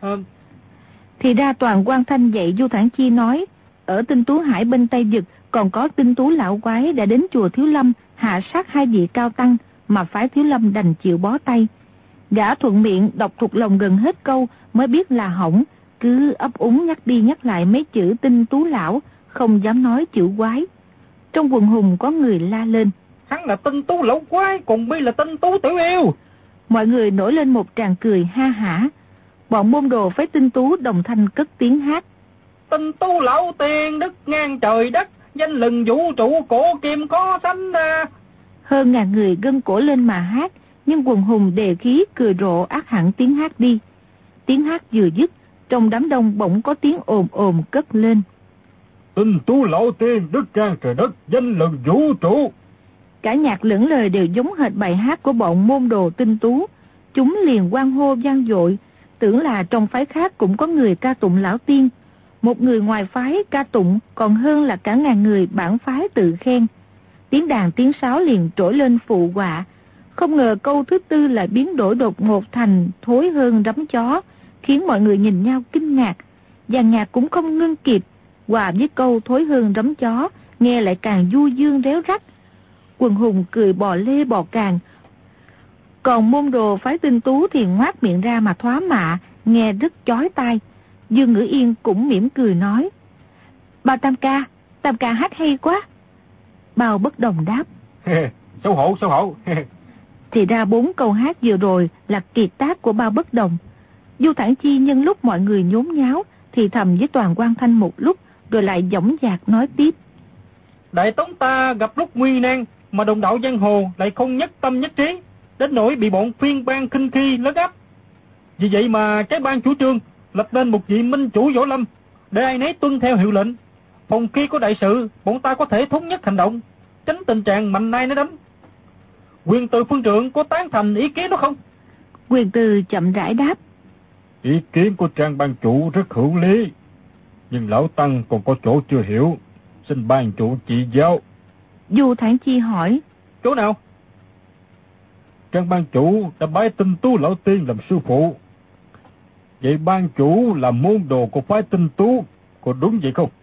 Thì ra Toàn Quang Thanh dạy Du Thản Chi nói, ở Tinh Tú Hải bên Tây Vực còn có Tinh Tú Lão Quái đã đến chùa Thiếu Lâm hạ sát hai vị cao tăng, mà phái Thiếu Lâm đành chịu bó tay. Gã thuận miệng đọc thuộc lòng gần hết câu mới biết là hỏng, cứ ấp úng nhắc đi nhắc lại mấy chữ Tinh Tú Lão, không dám nói chữ quái. Trong quần hùng có người la lên. Hắn là Tinh Tú Lão Quái, còn mi là Tinh Tú Tiểu Yêu. Mọi người nổi lên một tràng cười ha hả. Bọn môn đồ phái Tinh Tú đồng thanh cất tiếng hát. Tinh Tú Lão Tiên đức ngang trời đất, danh lừng vũ trụ cổ kim có sánh ra. Hơn ngàn người gân cổ lên mà hát, nhưng quần hùng đề khí cười rộ ác hẳn tiếng hát đi. Tiếng hát vừa dứt, Trong đám đông bỗng có tiếng ồn ồn cất lên. Tinh tú lão tiên, đức can trời đất, danh lần vũ trụ. Cả nhạc lẫn lời đều giống hệt bài hát của bọn môn đồ tinh tú. Chúng liền hoan hô vang dội, tưởng là trong phái khác cũng có người ca tụng lão tiên. Một người ngoài phái ca tụng còn hơn là cả ngàn người bản phái tự khen. Tiếng đàn tiếng sáo liền trỗi lên phụ họa. Không ngờ câu thứ tư lại biến đổi đột ngột thành thối hơn rắm chó, khiến mọi người nhìn nhau kinh ngạc. Dàn nhạc cũng không ngưng kịp, hòa với câu thối hơn rắm chó, nghe lại càng du dương réo rắt. Quần hùng cười bò lê bò càng. Còn môn đồ phái tinh tú thì ngoác miệng ra mà thoá mạ, nghe rất chói tai. Dương Ngữ Yên cũng mỉm cười nói: Bao tam ca hát hay quá. Bao Bất Đồng đáp: Xấu hổ. Thì ra 4 câu hát vừa rồi là kiệt tác của Bao Bất Đồng. Du Thản Chi nhân lúc mọi người nhốn nháo thì thầm với Toàn Quang Thanh một lúc, rồi lại dõng dạc nói tiếp: Đại Tống ta gặp lúc nguy nan, mà đồng đạo giang hồ lại không nhất tâm nhất trí, đến nỗi bị bọn phiên bang khinh khi lấn áp. Vì vậy mà cái ban chủ trương lập nên một vị minh chủ võ lâm, để ai nấy tuân theo hiệu lệnh. Phòng khi có đại sự, bọn ta có thể thống nhất hành động, tránh tình trạng mạnh nay nó đấm. Quyền Từ phương trượng có tán thành ý kiến đó không? Quyền Từ chậm rãi đáp: Ý kiến của Trang ban chủ rất hữu lý, nhưng lão tăng còn có chỗ chưa hiểu, xin ban chủ chỉ giáo. Du Thản Chi hỏi: Chỗ nào? Trang ban chủ đã bái Tinh Tú lão tiên làm sư phụ. Vậy ban chủ là môn đồ của phái Tinh Tú, có đúng vậy không?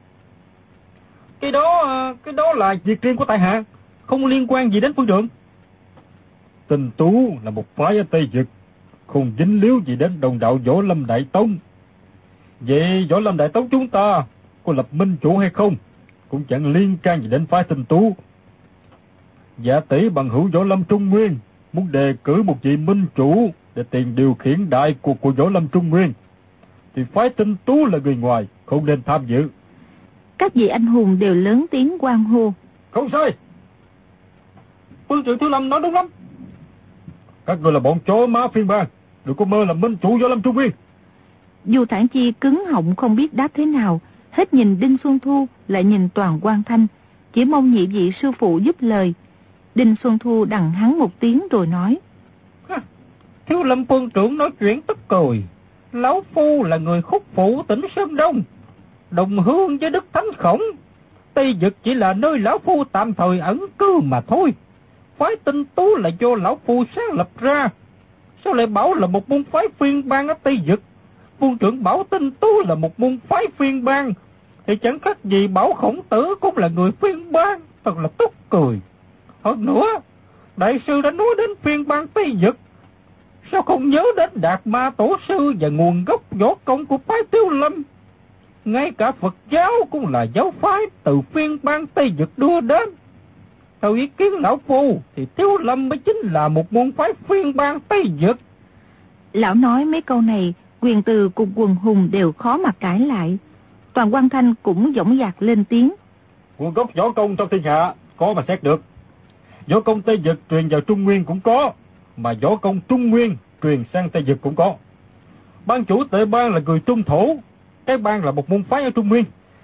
Cái đó là việc riêng của tại hạ, không liên quan gì đến phương trượng. Tinh Tú là một phái ở Tây Vực, không dính líu gì đến đồng đạo Võ Lâm Đại Tông. Vậy Võ Lâm Đại Tông chúng ta có lập minh chủ hay không, cũng chẳng liên can gì đến phái Tinh Tú. Dạ tỷ bằng hữu Võ Lâm Trung Nguyên muốn đề cử một vị minh chủ để tiền điều khiển đại cuộc của Võ Lâm Trung Nguyên, thì phái Tinh Tú là người ngoài, không nên tham dự. Các vị anh hùng đều lớn tiếng hoan hô: Không sai, Phương trượng Thiếu Lâm nói đúng lắm. các người là bọn chó má phiên bang, đừng có mơ làm minh chủ Võ Lâm Trung Nguyên. Du Thản Chi cứng họng không biết đáp thế nào, hết nhìn Đinh Xuân Thu lại nhìn Toàn Quang Thanh, chỉ mong nhị vị sư phụ giúp lời. Đinh Xuân Thu đằng hắn một tiếng rồi nói: Thiếu Lâm phương trưởng nói chuyện tức cười. Lão phu là người Khúc Phụ tỉnh Sơn Đông, đồng hương với Đức Thánh Khổng. Tây Vực chỉ là nơi lão phu tạm thời ẩn cư mà thôi. Phái Tinh Tú là do lão phu sáng lập ra, sao lại bảo là một môn phái phiên bang ở Tây Vực? Phương trưởng bảo Tinh Tú là một môn phái phiên bang, thì chẳng khác gì bảo Khổng Tử cũng là người phiên bang, thật là tức cười. Hơn nữa, đại sư đã nói đến phiên bang Tây Vực, sao không nhớ đến Đạt Ma Tổ Sư và nguồn gốc võ công của phái Thiếu Lâm? Ngay cả Phật giáo cũng là giáo phái từ phiên bang Tây Vực đưa đến. Theo ý kiến lão phu thì Thiếu Lâm mới chính là một môn phái phiên bang Tây Vực. Lão nói mấy câu này, Quyền Từ cùng quần hùng đều khó mà cãi lại. Toàn Quang Thanh cũng dõng dạc lên tiếng: Nguồn gốc võ công trong thiên hạ có mà xét được. Võ công Tây Vực truyền vào Trung Nguyên cũng có, mà võ công Trung Nguyên truyền sang Tây Vực cũng có. Ban chủ Tệ Bang là người Trung Thổ, cái bang là một môn phái ở Trung Nguyên.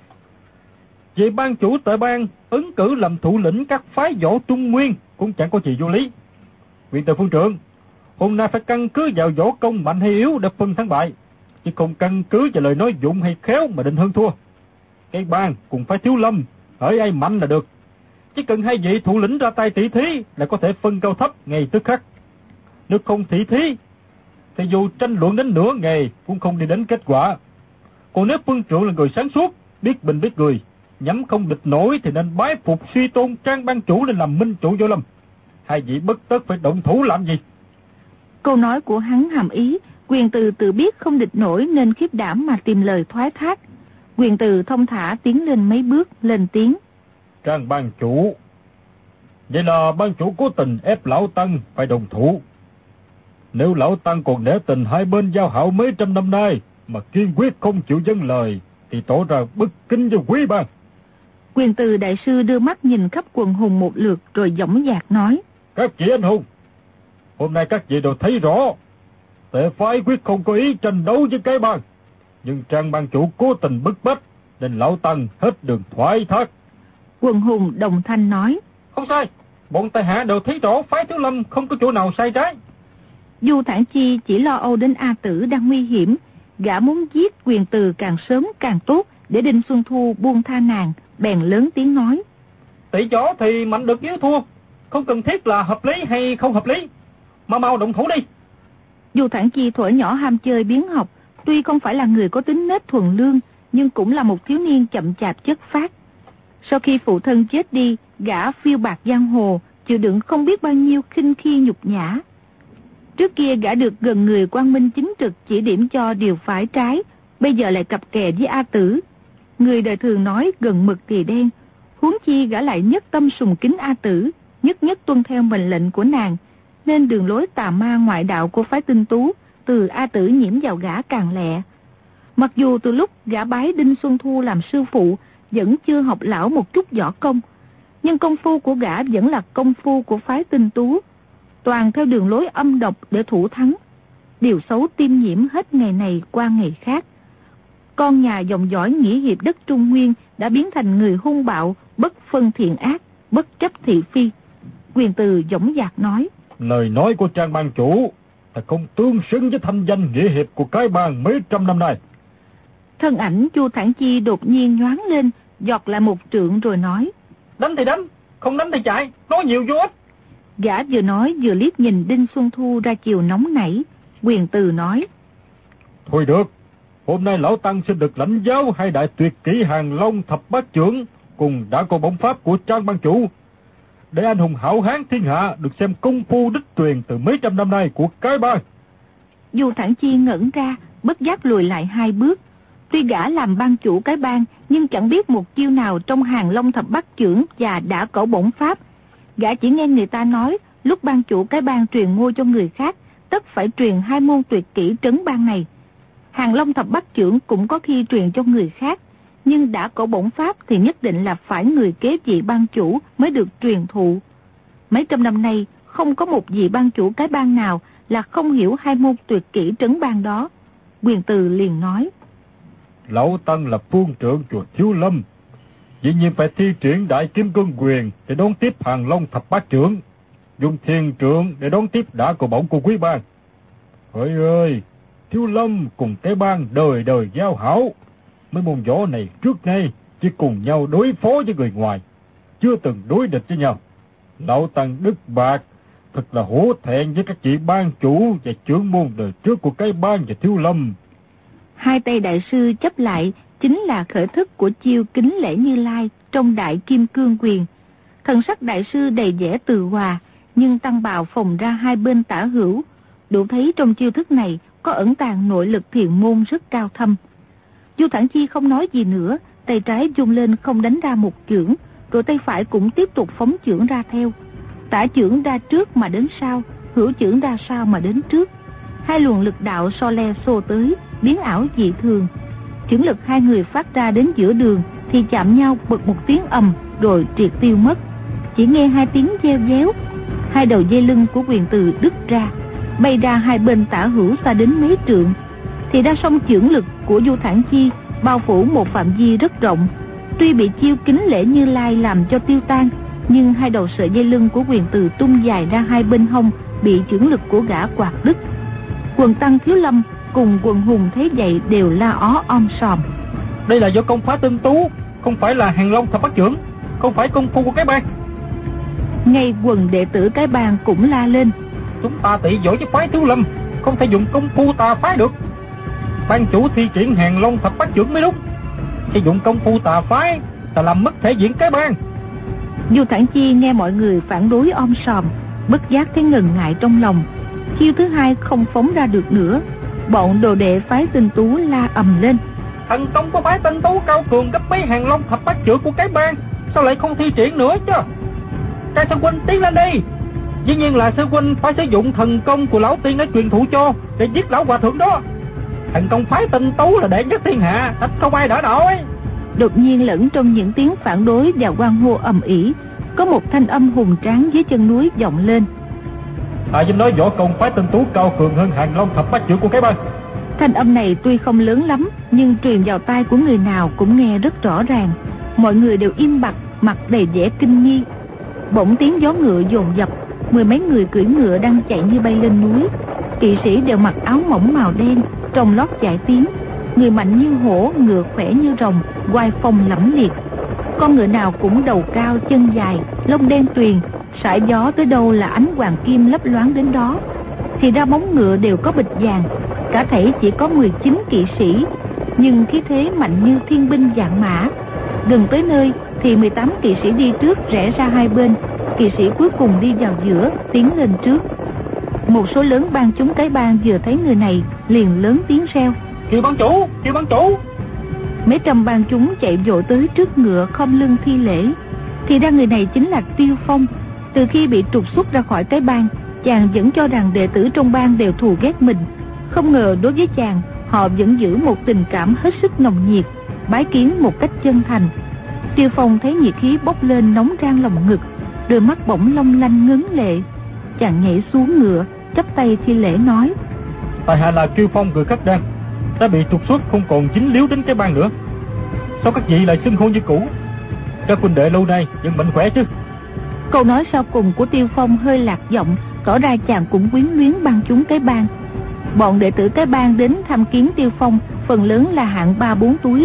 Vậy ban chủ Tệ Bang ứng cử làm thủ lĩnh các phái võ Trung Nguyên cũng chẳng có gì vô lý. Quyền Từ phương trượng, hôm nay phải căn cứ vào võ công mạnh hay yếu để phân thắng bại, chứ không căn cứ vào lời nói dụng hay khéo mà định hơn thua. Cái bang cùng phái Thiếu Lâm, hỡi ai mạnh là được. Chỉ cần hai vị thủ lĩnh ra tay tỷ thí là có thể phân cao thấp ngay tức khắc. Nếu không tỷ thí thì dù tranh luận đến nửa ngày cũng không đi đến kết quả. Còn nếu phương trượng là người sáng suốt, biết bình biết người, nhắm không địch nổi thì nên bái phục suy tôn Trang ban chủ lên làm minh chủ Võ Lâm. Hai vị bất tất phải động thủ làm gì? Câu nói của hắn hàm ý Quyền Từ tự biết không địch nổi nên khiếp đảm mà tìm lời thoái thác. Quyền Từ thông thả tiến lên mấy bước, lên tiếng: Trang ban chủ, vậy là ban chủ cố tình ép lão tăng phải đồng thủ. Nếu lão tăng còn nể tình hai bên giao hảo mấy trăm năm nay mà kiên quyết không chịu dâng lời, thì tỏ ra bất kính với quý ban. Quyền Từ đại sư đưa mắt nhìn khắp quần hùng một lượt rồi dõng dạc nói: Các vị anh hùng, hôm nay các vị đều thấy rõ, Tệ phái quyết không có ý tranh đấu với cái bang. Nhưng Trang ban chủ cố tình bức bách, nên lão tăng hết đường thoái thác. Quần hùng đồng thanh nói: Không sai, bọn tài hạ đều thấy rõ phái Thiếu Lâm không có chỗ nào sai trái. Du Thản Chi chỉ lo âu đến A Tử đang nguy hiểm, gã muốn giết Quyền Từ càng sớm càng tốt để Đinh Xuân Thu buông tha nàng, bèn lớn tiếng nói: Tỷ võ thì mạnh được yếu thua, không cần thiết là hợp lý hay không hợp lý, mà mau động thủ đi. Du Thản Chi thuở nhỏ ham chơi biếng học, tuy không phải là người có tính nết thuần lương, nhưng cũng là một thiếu niên chậm chạp chất phác. Sau khi phụ thân chết đi, gã phiêu bạt giang hồ, chịu đựng không biết bao nhiêu khinh khi nhục nhã. Trước kia gã được gần người Quang Minh chính trực chỉ điểm cho điều phải trái, bây giờ lại cặp kè với A Tử. Người đời thường nói gần mực thì đen, huống chi gã lại nhất tâm sùng kính A Tử, nhất nhất tuân theo mệnh lệnh của nàng, nên đường lối tà ma ngoại đạo của phái Tinh Tú từ A Tử nhiễm vào gã càng lẹ. Mặc dù từ lúc gã bái Đinh Xuân Thu làm sư phụ vẫn chưa học lão một chút võ công, nhưng công phu của gã vẫn là công phu của phái Tinh Tú, toàn theo đường lối âm độc để thủ thắng. Điều xấu tiêm nhiễm hết ngày này qua ngày khác. Con nhà dòng dõi nghĩa hiệp đất Trung Nguyên đã biến thành người hung bạo, bất phân thiện ác, bất chấp thị phi. Quyền Từ dõng dạc nói: Lời nói của Trang ban chủ là không tương xứng với thanh danh nghĩa hiệp của cái bang mấy trăm năm nay. Thân ảnh Chu Thản Chi đột nhiên nhoáng lên, giọt lại một trượng rồi nói: Đánh thì đánh, không đánh thì chạy, nói nhiều vô ích. Gã vừa nói vừa liếc nhìn Đinh Xuân Thu ra chiều nóng nảy. Quyền Từ nói: Thôi được, hôm nay lão tăng xin được lãnh giáo hai đại tuyệt kỹ Hàng Long thập bát chưởng cùng đã có bổng pháp của Trang ban chủ, để anh hùng hảo hán thiên hạ được xem công phu đích truyền từ mấy trăm năm nay của cái bang. Du Thản Chi ngẩn ra, bất giác lùi lại 2 bước. Tuy gã làm ban chủ cái bang, nhưng chẳng biết một chiêu nào trong Hàng Long thập bát chưởng và đã cẩu bổng pháp. Gã chỉ nghe người ta nói, lúc ban chủ cái bang truyền ngôi cho người khác, tất phải truyền 2 môn tuyệt kỹ trấn bang này. Hàng Long thập bát chưởng cũng có khi truyền cho người khác, nhưng đã cẩu bổng pháp thì nhất định là phải người kế vị ban chủ mới được truyền thụ. Mấy trăm năm nay, không có một vị ban chủ cái bang nào là không hiểu 2 môn tuyệt kỹ trấn bang đó. Quyền Từ liền nói: Lão tăng là phương trưởng chùa Thiếu Lâm, dĩ nhiên phải thi triển đại kim cương quyền để đón tiếp Hàng Long thập bát chưởng, dùng thiền trượng để đón tiếp đã cẩu bổng của quý bang. Hỡi ơi, Thiếu Lâm cùng cái bang đời đời giao hảo, mấy môn võ này trước nay chỉ cùng nhau đối phó với người ngoài, chưa từng đối địch với nhau. Lão tăng đức bạc, thật là hổ thẹn với các vị ban chủ và trưởng môn đời trước của cái bang và Thiếu Lâm. 2 tay đại sư chấp lại chính là khởi thức của chiêu Kính Lễ Như Lai trong đại kim cương quyền. Thần sắc đại sư đầy vẻ từ hòa, nhưng tăng bào phồng ra 2 bên tả hữu, đủ thấy trong chiêu thức này có ẩn tàng nội lực thiền môn rất cao thâm. Du Thản Chi không nói gì nữa, tay trái vung lên không đánh ra một chưởng, rồi tay phải cũng tiếp tục phóng chưởng ra theo. Tả chưởng ra trước mà đến sau, hữu chưởng ra sau mà đến trước. 2 luồng lực đạo so le xô tới, biến ảo dị thường. Chưởng lực 2 người phát ra đến giữa đường thì chạm nhau bật một tiếng ầm rồi triệt tiêu mất. Chỉ nghe 2 tiếng reo réo, 2 đầu dây lưng của Quyền Từ đứt ra, bay ra 2 bên tả hữu xa đến mấy trượng. Thì ra song chưởng lực của Du Thản Chi bao phủ một phạm vi rất rộng. Tuy bị chiêu Kính Lễ Như Lai làm cho tiêu tan, nhưng 2 đầu sợi dây lưng của Quyền Từ tung dài ra 2 bên hông bị chưởng lực của gã quạt đứt. Quần tăng Thiếu Lâm cùng quần hùng thấy vậy đều la ó om sòm. Đây là do công phá Tinh Tú, không phải là Hàng Long thập bát chưởng, không phải công phu của cái bang. Ngay quần đệ tử cái bang cũng la lên: Chúng ta tỷ võ với phái Thiếu Lâm, không thể dùng công phu tà phái được. Ban chủ thi triển Hàng Long thập bát chưởng mới đúng. Sử dụng công phu tà phái là làm mất thể diện cái bang. Du Thản Chi nghe mọi người phản đối om sòm, bất giác thấy ngần ngại trong lòng. Chiêu thứ 2 không phóng ra được nữa. Bọn đồ đệ phái Tinh Tú la ầm lên: Thần công của phái Tinh Tú cao cường gấp mấy Hàng Long thập bát chưởng của cái bang, sao lại không thi triển nữa chứ? Cái sư huynh tiến lên đi. Dĩ nhiên là sư huynh phải sử dụng thần công của lão tiên đã truyền thụ cho để giết lão hòa thượng đó. Thần công phái Tinh Tú là đệ nhất thiên hạ, ít không ai đỡ nổi. Đột nhiên lẫn trong những tiếng phản đối và hoan hô ầm ĩ, có một thanh âm hùng tráng dưới chân núi vọng lên: Ai dám nói võ công phái Tinh Tú cao cường hơn Hàng Long thập bát chưởng của cái bang? Thanh âm này tuy không lớn lắm, nhưng truyền vào tai của người nào cũng nghe rất rõ ràng. Mọi người đều im bặt, mặt đầy vẻ kinh nghi. Bỗng tiếng gió ngựa dồn dập, 10 mấy người cưỡi ngựa đang chạy như bay lên núi. Kỵ sĩ đều mặc áo mỏng màu đen, trông lót dải tiếng, người mạnh như hổ, ngựa khỏe như rồng, oai phong lẫm liệt. Con ngựa nào cũng đầu cao chân dài, lông đen tuyền, sải gió tới đâu là ánh hoàng kim lấp loáng đến đó. Thì ra móng ngựa đều có bịch vàng, cả thảy chỉ có 19 kỵ sĩ, nhưng khí thế mạnh như thiên binh vạn mã. Gần tới nơi thì 18 kỵ sĩ đi trước rẽ ra hai bên, kỵ sĩ cuối cùng đi vào giữa, tiến lên trước. Một số lớn ban chúng cái bang vừa thấy người này liền lớn tiếng reo: Kiều ban chủ, Kiều ban chủ. Mấy trăm ban chúng chạy vội tới trước ngựa khom lưng thi lễ. Thì ra người này chính là Tiêu Phong. Từ khi bị trục xuất ra khỏi cái bang, chàng vẫn cho rằng đệ tử trong bang đều thù ghét mình. Không ngờ đối với chàng, họ vẫn giữ một tình cảm hết sức nồng nhiệt, bái kiến một cách chân thành. Tiêu Phong thấy nhiệt khí bốc lên nóng rang lòng ngực, đôi mắt bỗng long lanh ngấn lệ. Chàng nhảy xuống ngựa, chắp tay thi lễ nói: Tại hạ là Kiêu Phong người Khất Đan, đã bị trục xuất không còn dính líu đến cái bang nữa. Sao các vị lại xưng hô như cũ? Các huynh đệ lâu nay vẫn mạnh khỏe chứ? Câu nói sau cùng của Tiêu Phong hơi lạc giọng, tỏ ra chàng cũng quyến luyến ban chúng cái bang. Bọn đệ tử cái bang đến thăm kiến Tiêu Phong phần lớn là hạng 3-4 túi.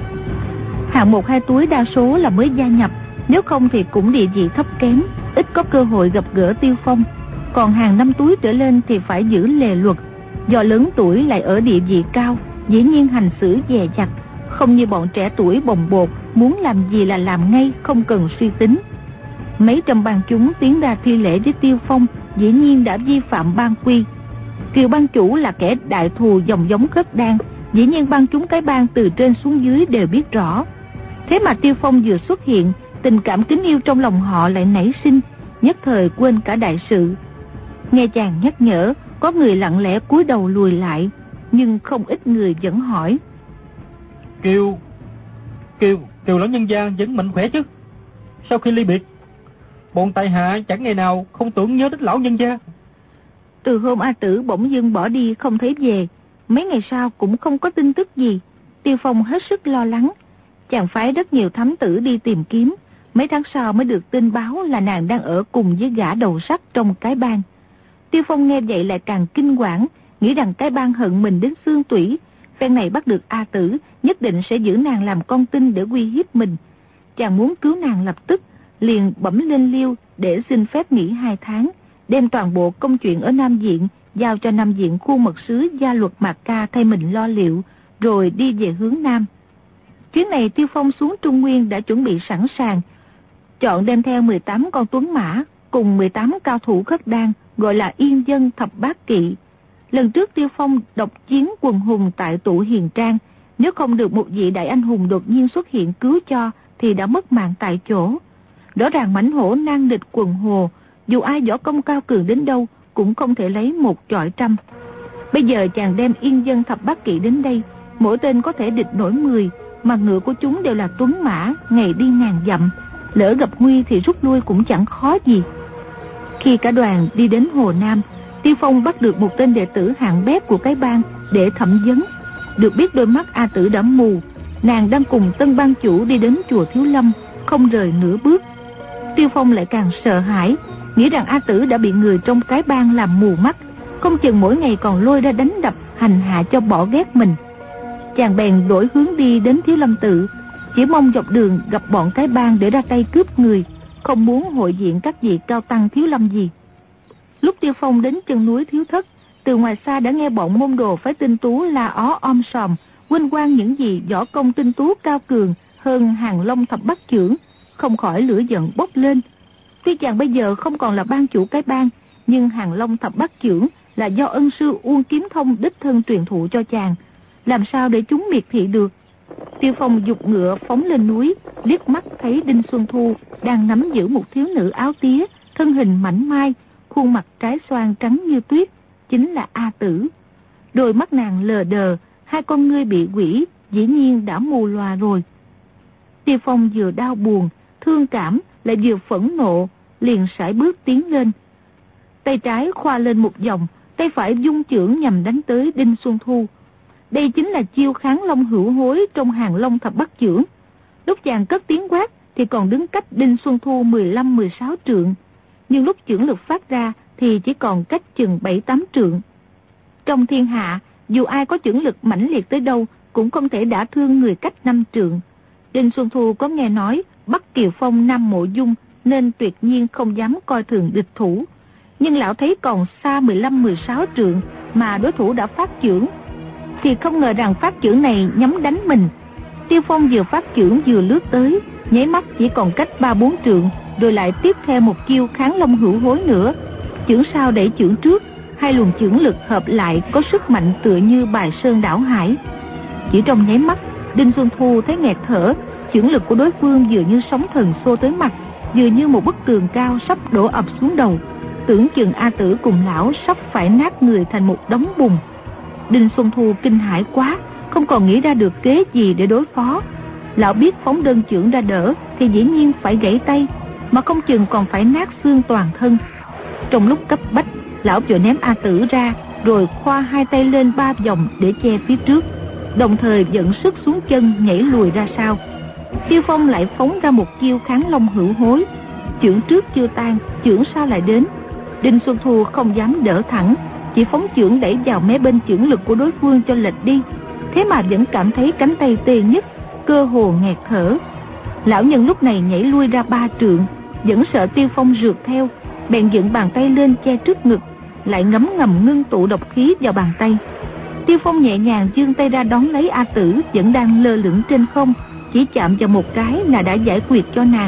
Hạng 1-2 túi đa số là mới gia nhập, nếu không thì cũng địa vị thấp kém, ít có cơ hội gặp gỡ Tiêu Phong. Còn hàng 5 túi trở lên thì phải giữ lề luật, do lớn tuổi lại ở địa vị cao, dĩ nhiên hành xử dè dặt, không như bọn trẻ tuổi bồng bột, muốn làm gì là làm ngay, không cần suy tính. Mấy trăm ban chúng tiến ra thi lễ với Tiêu Phong, dĩ nhiên đã vi phạm ban quy. Kiều ban chủ là kẻ đại thù dòng giống Khất Đan, dĩ nhiên ban chúng cái bang từ trên xuống dưới đều biết rõ. Thế mà Tiêu Phong vừa xuất hiện, tình cảm kính yêu trong lòng họ lại nảy sinh, nhất thời quên cả đại sự. Nghe chàng nhắc nhở, có người lặng lẽ cúi đầu lùi lại, nhưng không ít người vẫn hỏi: Kiều lão nhân gia vẫn mạnh khỏe chứ? Sau khi ly biệt, bọn tại hạ chẳng ngày nào không tưởng nhớ đến lão nhân gia. Từ hôm A Tử bỗng dưng bỏ đi không thấy về, mấy ngày sau cũng không có tin tức gì. Tiêu Phong hết sức lo lắng, chàng phái rất nhiều thám tử đi tìm kiếm. Mấy tháng sau mới được tin báo là nàng đang ở cùng với gã đầu sắt trong cái bang. Tiêu Phong nghe vậy lại càng kinh quản, nghĩ rằng cái bang hận mình đến xương tủy. Phen này bắt được A Tử, nhất định sẽ giữ nàng làm con tin để uy hiếp mình. Chàng muốn cứu nàng lập tức, liền bẩm lên Liêu để xin phép nghỉ 2 tháng, đem toàn bộ công chuyện ở Nam Diện giao cho Nam Diện khu mật sứ Gia Luật Mạc Ca thay mình lo liệu, rồi đi về hướng Nam. Chuyến này Tiêu Phong xuống Trung Nguyên đã chuẩn bị sẵn sàng, chọn đem theo 18 con tuấn mã cùng 18 cao thủ Khất Đan, gọi là Yên Dân Thập Bát Kỵ. Lần trước Tiêu Phong độc chiến quần hùng tại Tụ Hiền Trang, nếu không được một vị đại anh hùng đột nhiên xuất hiện cứu cho thì đã mất mạng tại chỗ. Rõ ràng mãnh hổ nan địch quần hồ, dù ai võ công cao cường đến đâu cũng không thể lấy một chọi trăm. Bây giờ chàng đem Yên Dân Thập Bát Kỵ đến đây, mỗi tên có thể địch nổi 10, mà ngựa của chúng đều là tuấn mã, ngày đi ngàn dặm, lỡ gặp nguy thì rút lui cũng chẳng khó gì. Khi cả đoàn đi đến Hồ Nam, Tiêu Phong bắt được một tên đệ tử hạng bét của cái bang để thẩm vấn. Được biết đôi mắt A Tử đã mù, nàng đang cùng tân ban chủ đi đến chùa Thiếu Lâm, không rời nửa bước. Tiêu Phong lại càng sợ hãi, nghĩ rằng A Tử đã bị người trong cái bang làm mù mắt, không chừng mỗi ngày còn lôi ra đánh đập, hành hạ cho bỏ ghét mình. Chàng bèn đổi hướng đi đến Thiếu Lâm tự, chỉ mong dọc đường gặp bọn cái bang để ra tay cướp người, không muốn hội diện các vị cao tăng Thiếu Lâm gì. Lúc Tiêu Phong đến chân núi Thiếu Thất, từ ngoài xa đã nghe bọn môn đồ phái tinh tú la ó om sòm, huynh hoan những gì võ công tinh tú cao cường hơn Hàng Long Thập Bát Chưởng, không khỏi lửa giận bốc lên. Tuy chàng bây giờ không còn là ban chủ cái bang, nhưng Hàng Long Thập Bát Chưởng là do ân sư Uông Kiếm Thông đích thân truyền thụ cho chàng, làm sao để chúng miệt thị được. Tiêu Phong giục ngựa phóng lên núi, liếc mắt thấy Đinh Xuân Thu đang nắm giữ một thiếu nữ áo tía, thân hình mảnh mai, khuôn mặt trái xoan trắng như tuyết, chính là A Tử. Đôi mắt nàng lờ đờ, hai con ngươi bị quỷ, dĩ nhiên đã mù lòa rồi. Tiêu Phong vừa đau buồn, thương cảm, lại vừa phẫn nộ, liền sải bước tiến lên. Tay trái khoa lên một vòng, tay phải dung chưởng nhằm đánh tới Đinh Xuân Thu. Đây chính là chiêu kháng long hữu hối trong Hàng Long thập bát chưởng. Lúc chàng cất tiếng quát thì còn đứng cách Đinh Xuân Thu 15-16 trượng, nhưng lúc chưởng lực phát ra thì chỉ còn cách chừng 7-8 trượng. Trong thiên hạ, dù ai có chưởng lực mãnh liệt tới đâu cũng không thể đả thương người cách 5 trượng. Đinh Xuân Thu có nghe nói Bắc Kiều Phong Nam Mộ Dung nên tuyệt nhiên không dám coi thường địch thủ. Nhưng lão thấy còn xa 15-16 trượng mà đối thủ đã phát chưởng, thì không ngờ rằng phát chưởng này nhắm đánh mình. Tiêu Phong vừa phát chưởng vừa lướt tới, nháy mắt chỉ còn cách 3-4 trượng, rồi lại tiếp theo một chiêu kháng long hữu hối nữa. Chưởng sau đẩy chưởng trước, hai luồng chưởng lực hợp lại có sức mạnh tựa như bài sơn đảo hải. Chỉ trong nháy mắt, Đinh Xuân Thu thấy nghẹt thở. Chưởng lực của đối phương vừa như sóng thần xô tới mặt, vừa như một bức tường cao sắp đổ ập xuống đầu. Tưởng chừng A Tử cùng lão sắp phải nát người thành một đống bùn. Đinh Xuân Thu kinh hãi quá, không còn nghĩ ra được kế gì để đối phó. Lão biết phóng đơn chưởng ra đỡ thì dĩ nhiên phải gãy tay, mà không chừng còn phải nát xương toàn thân. Trong lúc cấp bách, lão vội ném A Tử ra, rồi khoa hai tay lên 3 vòng để che phía trước, đồng thời dẫn sức xuống chân nhảy lùi ra sau. Tiêu Phong lại phóng ra một chiêu kháng long hữu hối. Chưởng trước chưa tan, chưởng sau lại đến. Đinh Xuân Thu không dám đỡ thẳng, chỉ phóng chưởng đẩy vào mé bên chưởng lực của đối phương cho lệch đi. Thế mà vẫn cảm thấy cánh tay tê nhức, cơ hồ nghẹt thở. Lão nhân lúc này nhảy lui ra 3 trượng, vẫn sợ Tiêu Phong rượt theo, bèn dựng bàn tay lên che trước ngực, lại ngấm ngầm ngưng tụ độc khí vào bàn tay. Tiêu Phong nhẹ nhàng giương tay ra đón lấy A Tử vẫn đang lơ lửng trên không, chỉ chạm vào một cái là đã giải quyết cho nàng.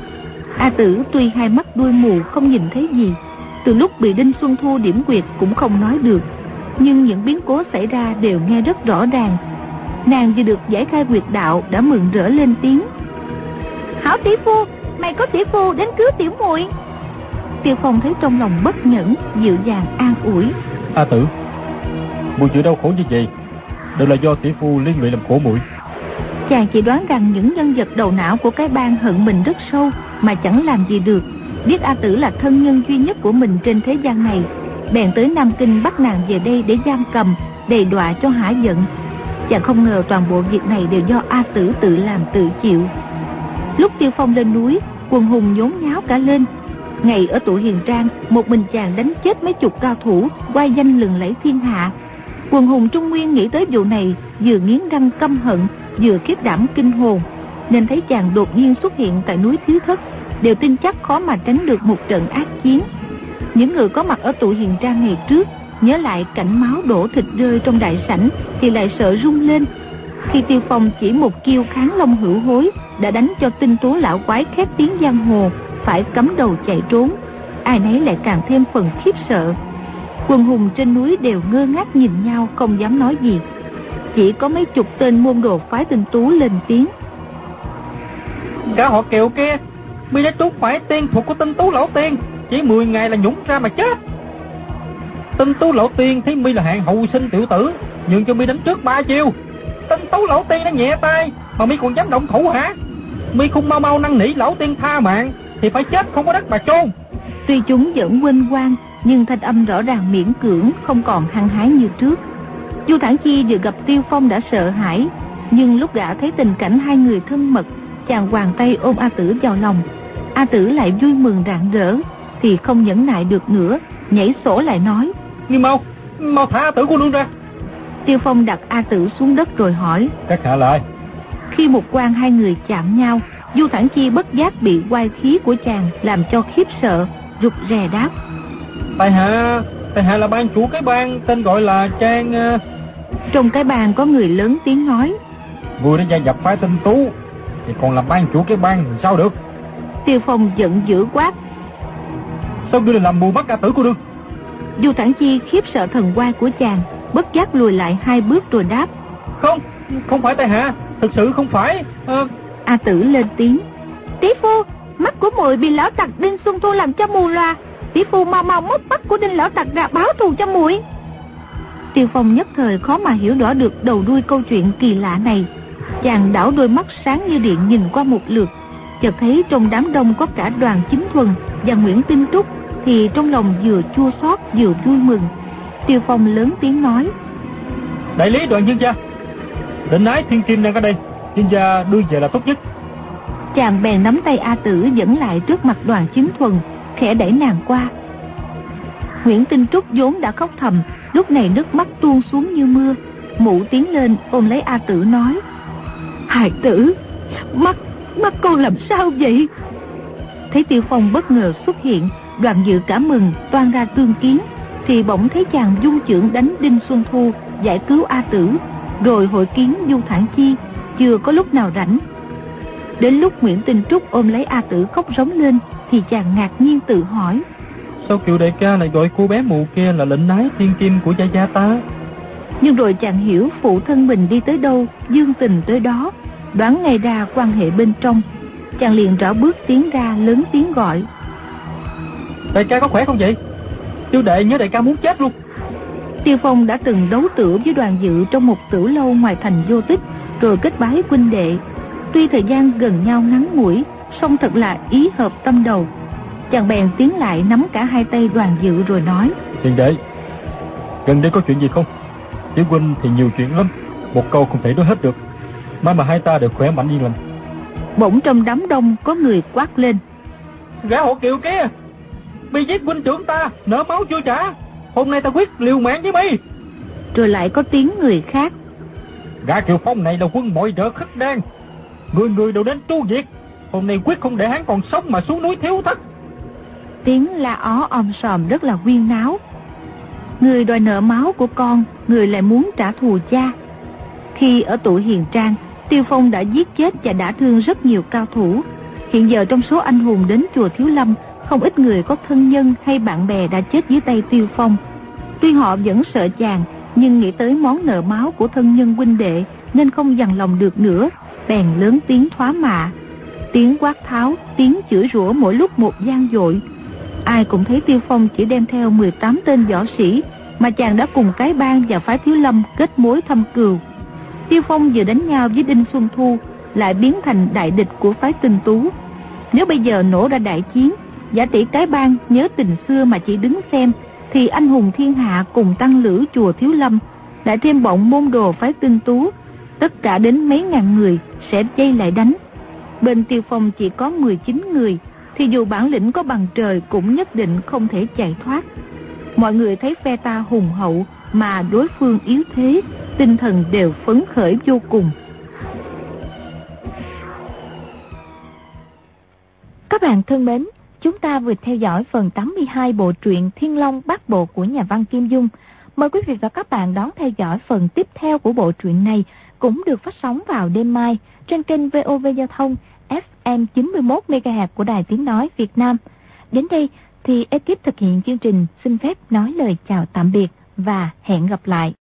A Tử tuy hai mắt đuôi mù không nhìn thấy gì, từ lúc bị Đinh Xuân Thu điểm quyệt cũng không nói được, nhưng những biến cố xảy ra đều nghe rất rõ ràng. Nàng vừa được giải khai quyệt đạo đã mừng rỡ lên tiếng: "Hảo tỷ phu, mày có tỷ phu đến cứu tiểu muội." Tiêu Phong thấy trong lòng bất nhẫn, dịu dàng an ủi: "A Tử, muội chịu đau khổ như vậy đều là do tỷ phu liên lụy làm khổ muội." Chàng chỉ đoán rằng những nhân vật đầu não của cái bang hận mình rất sâu mà chẳng làm gì được, biết A Tử là thân nhân duy nhất của mình trên thế gian này, bèn tới Nam Kinh bắt nàng về đây để giam cầm, đầy đọa cho hả giận. Chàng không ngờ toàn bộ việc này đều do A Tử tự làm tự chịu. Lúc Tiêu Phong lên núi, quần hùng nhốn nháo cả lên. Ngày ở Tụ Hiền Trang, một mình chàng đánh chết mấy chục cao thủ, oai danh lừng lẫy thiên hạ. Quần hùng Trung Nguyên nghĩ tới vụ này, vừa nghiến răng căm hận, vừa khiếp đảm kinh hồn, nên thấy chàng đột nhiên xuất hiện tại núi Thiếu Thất, đều tin chắc khó mà tránh được một trận ác chiến. Những người có mặt ở Tụ Hiền Trang ngày trước nhớ lại cảnh máu đổ thịt rơi trong đại sảnh thì lại sợ rung lên. Khi Tiêu Phong chỉ một chiêu kháng long hữu hối đã đánh cho tinh tú lão quái khét tiếng giang hồ phải cắm đầu chạy trốn, ai nấy lại càng thêm phần khiếp sợ. Quần hùng trên núi đều ngơ ngác nhìn nhau, không dám nói gì. Chỉ có mấy chục tên môn đồ phái tinh tú lên tiếng: "Cả họ Kiều kia, mi đã trút phải tiên thuật của tinh tú lão tiên, chỉ 10 ngày là nhũng ra mà chết. Tinh tú lão tiên thấy mi là hạng hậu sinh tiểu tử, nhường cho mi đánh trước 3 chiêu. Tinh tú lão tiên đã nhẹ tay mà mi còn dám động thủ hả? Mi không mau mau năn nỉ lão tiên tha mạng thì phải chết không có đất mà chôn." Tuy chúng vẫn quên quan, nhưng thanh âm rõ ràng miễn cưỡng, không còn hăng hái như trước. Chu Thản Chi vừa gặp Tiêu Phong đã sợ hãi, nhưng lúc gã thấy tình cảnh hai người thân mật, chàng hoàng tay ôm A Tử vào lòng. A Tử lại vui mừng rạng rỡ, thì không nhẫn nại được nữa, nhảy sổ lại nói: "Ngươi mau thả A Tử cô nương ra." Tiêu Phong đặt A Tử xuống đất rồi hỏi: "Các hạ lại." Khi một quan hai người chạm nhau, Du Thản Chi bất giác bị oai khí của chàng làm cho khiếp sợ, rụt rè đáp: Tại hạ là ban chủ cái bang tên gọi là Trang." Trong cái bang có người lớn tiếng nói: "Ngươi đã gia nhập phái tinh tú thì còn làm ban chủ cái bang thì sao được?" Tiêu Phong giận dữ quát: "Sao ngươi lại làm mù mắt A Tử cô nương?" Du Thản Chi khiếp sợ thần oai của chàng, bất giác lùi lại 2 bước rồi đáp: Không phải tại hạ, thực sự không phải." A Tử lên tiếng: "Tỷ phu, mắt của muội bị lão tặc Đinh Xuân Thu làm cho mù loà, tỷ phu mau móc mắt của Đinh lão tặc ra báo thù cho muội." Tiêu Phong nhất thời khó mà hiểu rõ được đầu đuôi câu chuyện kỳ lạ này. Chàng đảo đôi mắt sáng như điện nhìn qua một lượt, chợt thấy trong đám đông có cả Đoàn Chính Thuần và Nguyễn Tinh Trúc, thì trong lòng vừa chua xót vừa vui mừng. Tiêu Phong lớn tiếng nói: Đại lý Đoàn Dương gia, Lệnh Ái Thiên Kim đang ở đây, Dương gia đưa về là tốt nhất. Chàng bèn nắm tay A Tử dẫn lại trước mặt Đoàn Chính Thuần, khẽ đẩy nàng qua. Nguyễn Tinh Trúc vốn đã khóc thầm, lúc này nước mắt tuôn xuống như mưa. Mụ tiến lên ôm lấy A Tử nói: Hài tử, mắt con làm sao vậy? Thấy Tiêu Phong bất ngờ xuất hiện, Đoàn Dự cả mừng toan ra tương kiến, thì bỗng thấy chàng dung chưởng đánh Đinh Xuân Thu giải cứu A Tử, rồi hội kiến Du Thản Chi, chưa có lúc nào rảnh. Đến lúc Nguyễn Tinh Trúc ôm lấy A Tử khóc rống lên, thì chàng ngạc nhiên tự hỏi: Sao Kiều đại ca lại gọi cô bé mụ kia là Lệnh Ái Thiên Kim của gia gia ta? Nhưng rồi chàng hiểu phụ thân mình đi tới đâu, dương tình tới đó, đoán ngay ra quan hệ bên trong. Chàng liền rảo bước tiến ra, lớn tiếng gọi: Đại ca có khỏe không vậy? Tiêu đệ nhớ đại ca muốn chết luôn. Tiêu Phong đã từng đấu tửu với Đoàn Dự trong một tửu lâu ngoài thành Vô Tích, rồi kết bái huynh đệ. Tuy thời gian gần nhau ngắn ngủi, song thật là ý hợp tâm đầu. Chàng bèn tiến lại nắm cả hai tay Đoàn Dự rồi nói: Hiền đệ, gần đây có chuyện gì không? Tiểu huynh thì nhiều chuyện lắm, một câu không thể nói hết được. Mà hai ta đều khỏe mạnh yên lành. Bỗng trong đám đông có người quát lên: Gã hộ Kiều kia, bị giết huynh trưởng ta, nợ máu chưa trả, hôm nay ta quyết liều mạng với mi. Rồi lại có tiếng người khác: Gã Kiều Phong này là quân bội trợ khất đan, người người đều đến tru diệt, hôm nay quyết không để hắn còn sống mà xuống núi Thiếu Thất. Tiếng la ó om sòm rất là huyên náo. Người đòi nợ máu của con, người lại muốn trả thù cha. Khi ở Tụ Hiền Trang, Tiêu Phong đã giết chết và đã thương rất nhiều cao thủ. Hiện giờ trong số anh hùng đến chùa Thiếu Lâm, không ít người có thân nhân hay bạn bè đã chết dưới tay Tiêu Phong. Tuy họ vẫn sợ chàng, nhưng nghĩ tới món nợ máu của thân nhân huynh đệ nên không dằn lòng được nữa, bèn lớn tiếng thoá mạ. Tiếng quát tháo, tiếng chửi rủa mỗi lúc một vang dội. Ai cũng thấy Tiêu Phong chỉ đem theo 18 tên võ sĩ, mà chàng đã cùng cái bang và phái Thiếu Lâm kết mối thâm cừu. Tiêu Phong vừa đánh nhau với Đinh Xuân Thu, lại biến thành đại địch của phái Tinh Tú. Nếu bây giờ nổ ra đại chiến, giả tỷ cái bang nhớ tình xưa mà chỉ đứng xem, thì anh hùng thiên hạ cùng tăng lữ chùa Thiếu Lâm, lại thêm bọn môn đồ phái Tinh Tú, tất cả đến mấy ngàn người sẽ dây lại đánh. Bên Tiêu Phong chỉ có 19 người, thì dù bản lĩnh có bằng trời cũng nhất định không thể chạy thoát. Mọi người thấy phe ta hùng hậu mà đối phương yếu thế, tinh thần đều phấn khởi vô cùng. Các bạn thân mến, chúng ta vừa theo dõi phần 82 bộ truyện Thiên Long Bát Bộ của nhà văn Kim Dung. Mời quý vị và các bạn đón theo dõi phần tiếp theo của bộ truyện này, cũng được phát sóng vào đêm mai trên kênh VOV Giao thông FM 91 MHz của Đài Tiếng nói Việt Nam. Đến đây thì ekip thực hiện chương trình xin phép nói lời chào tạm biệt và hẹn gặp lại.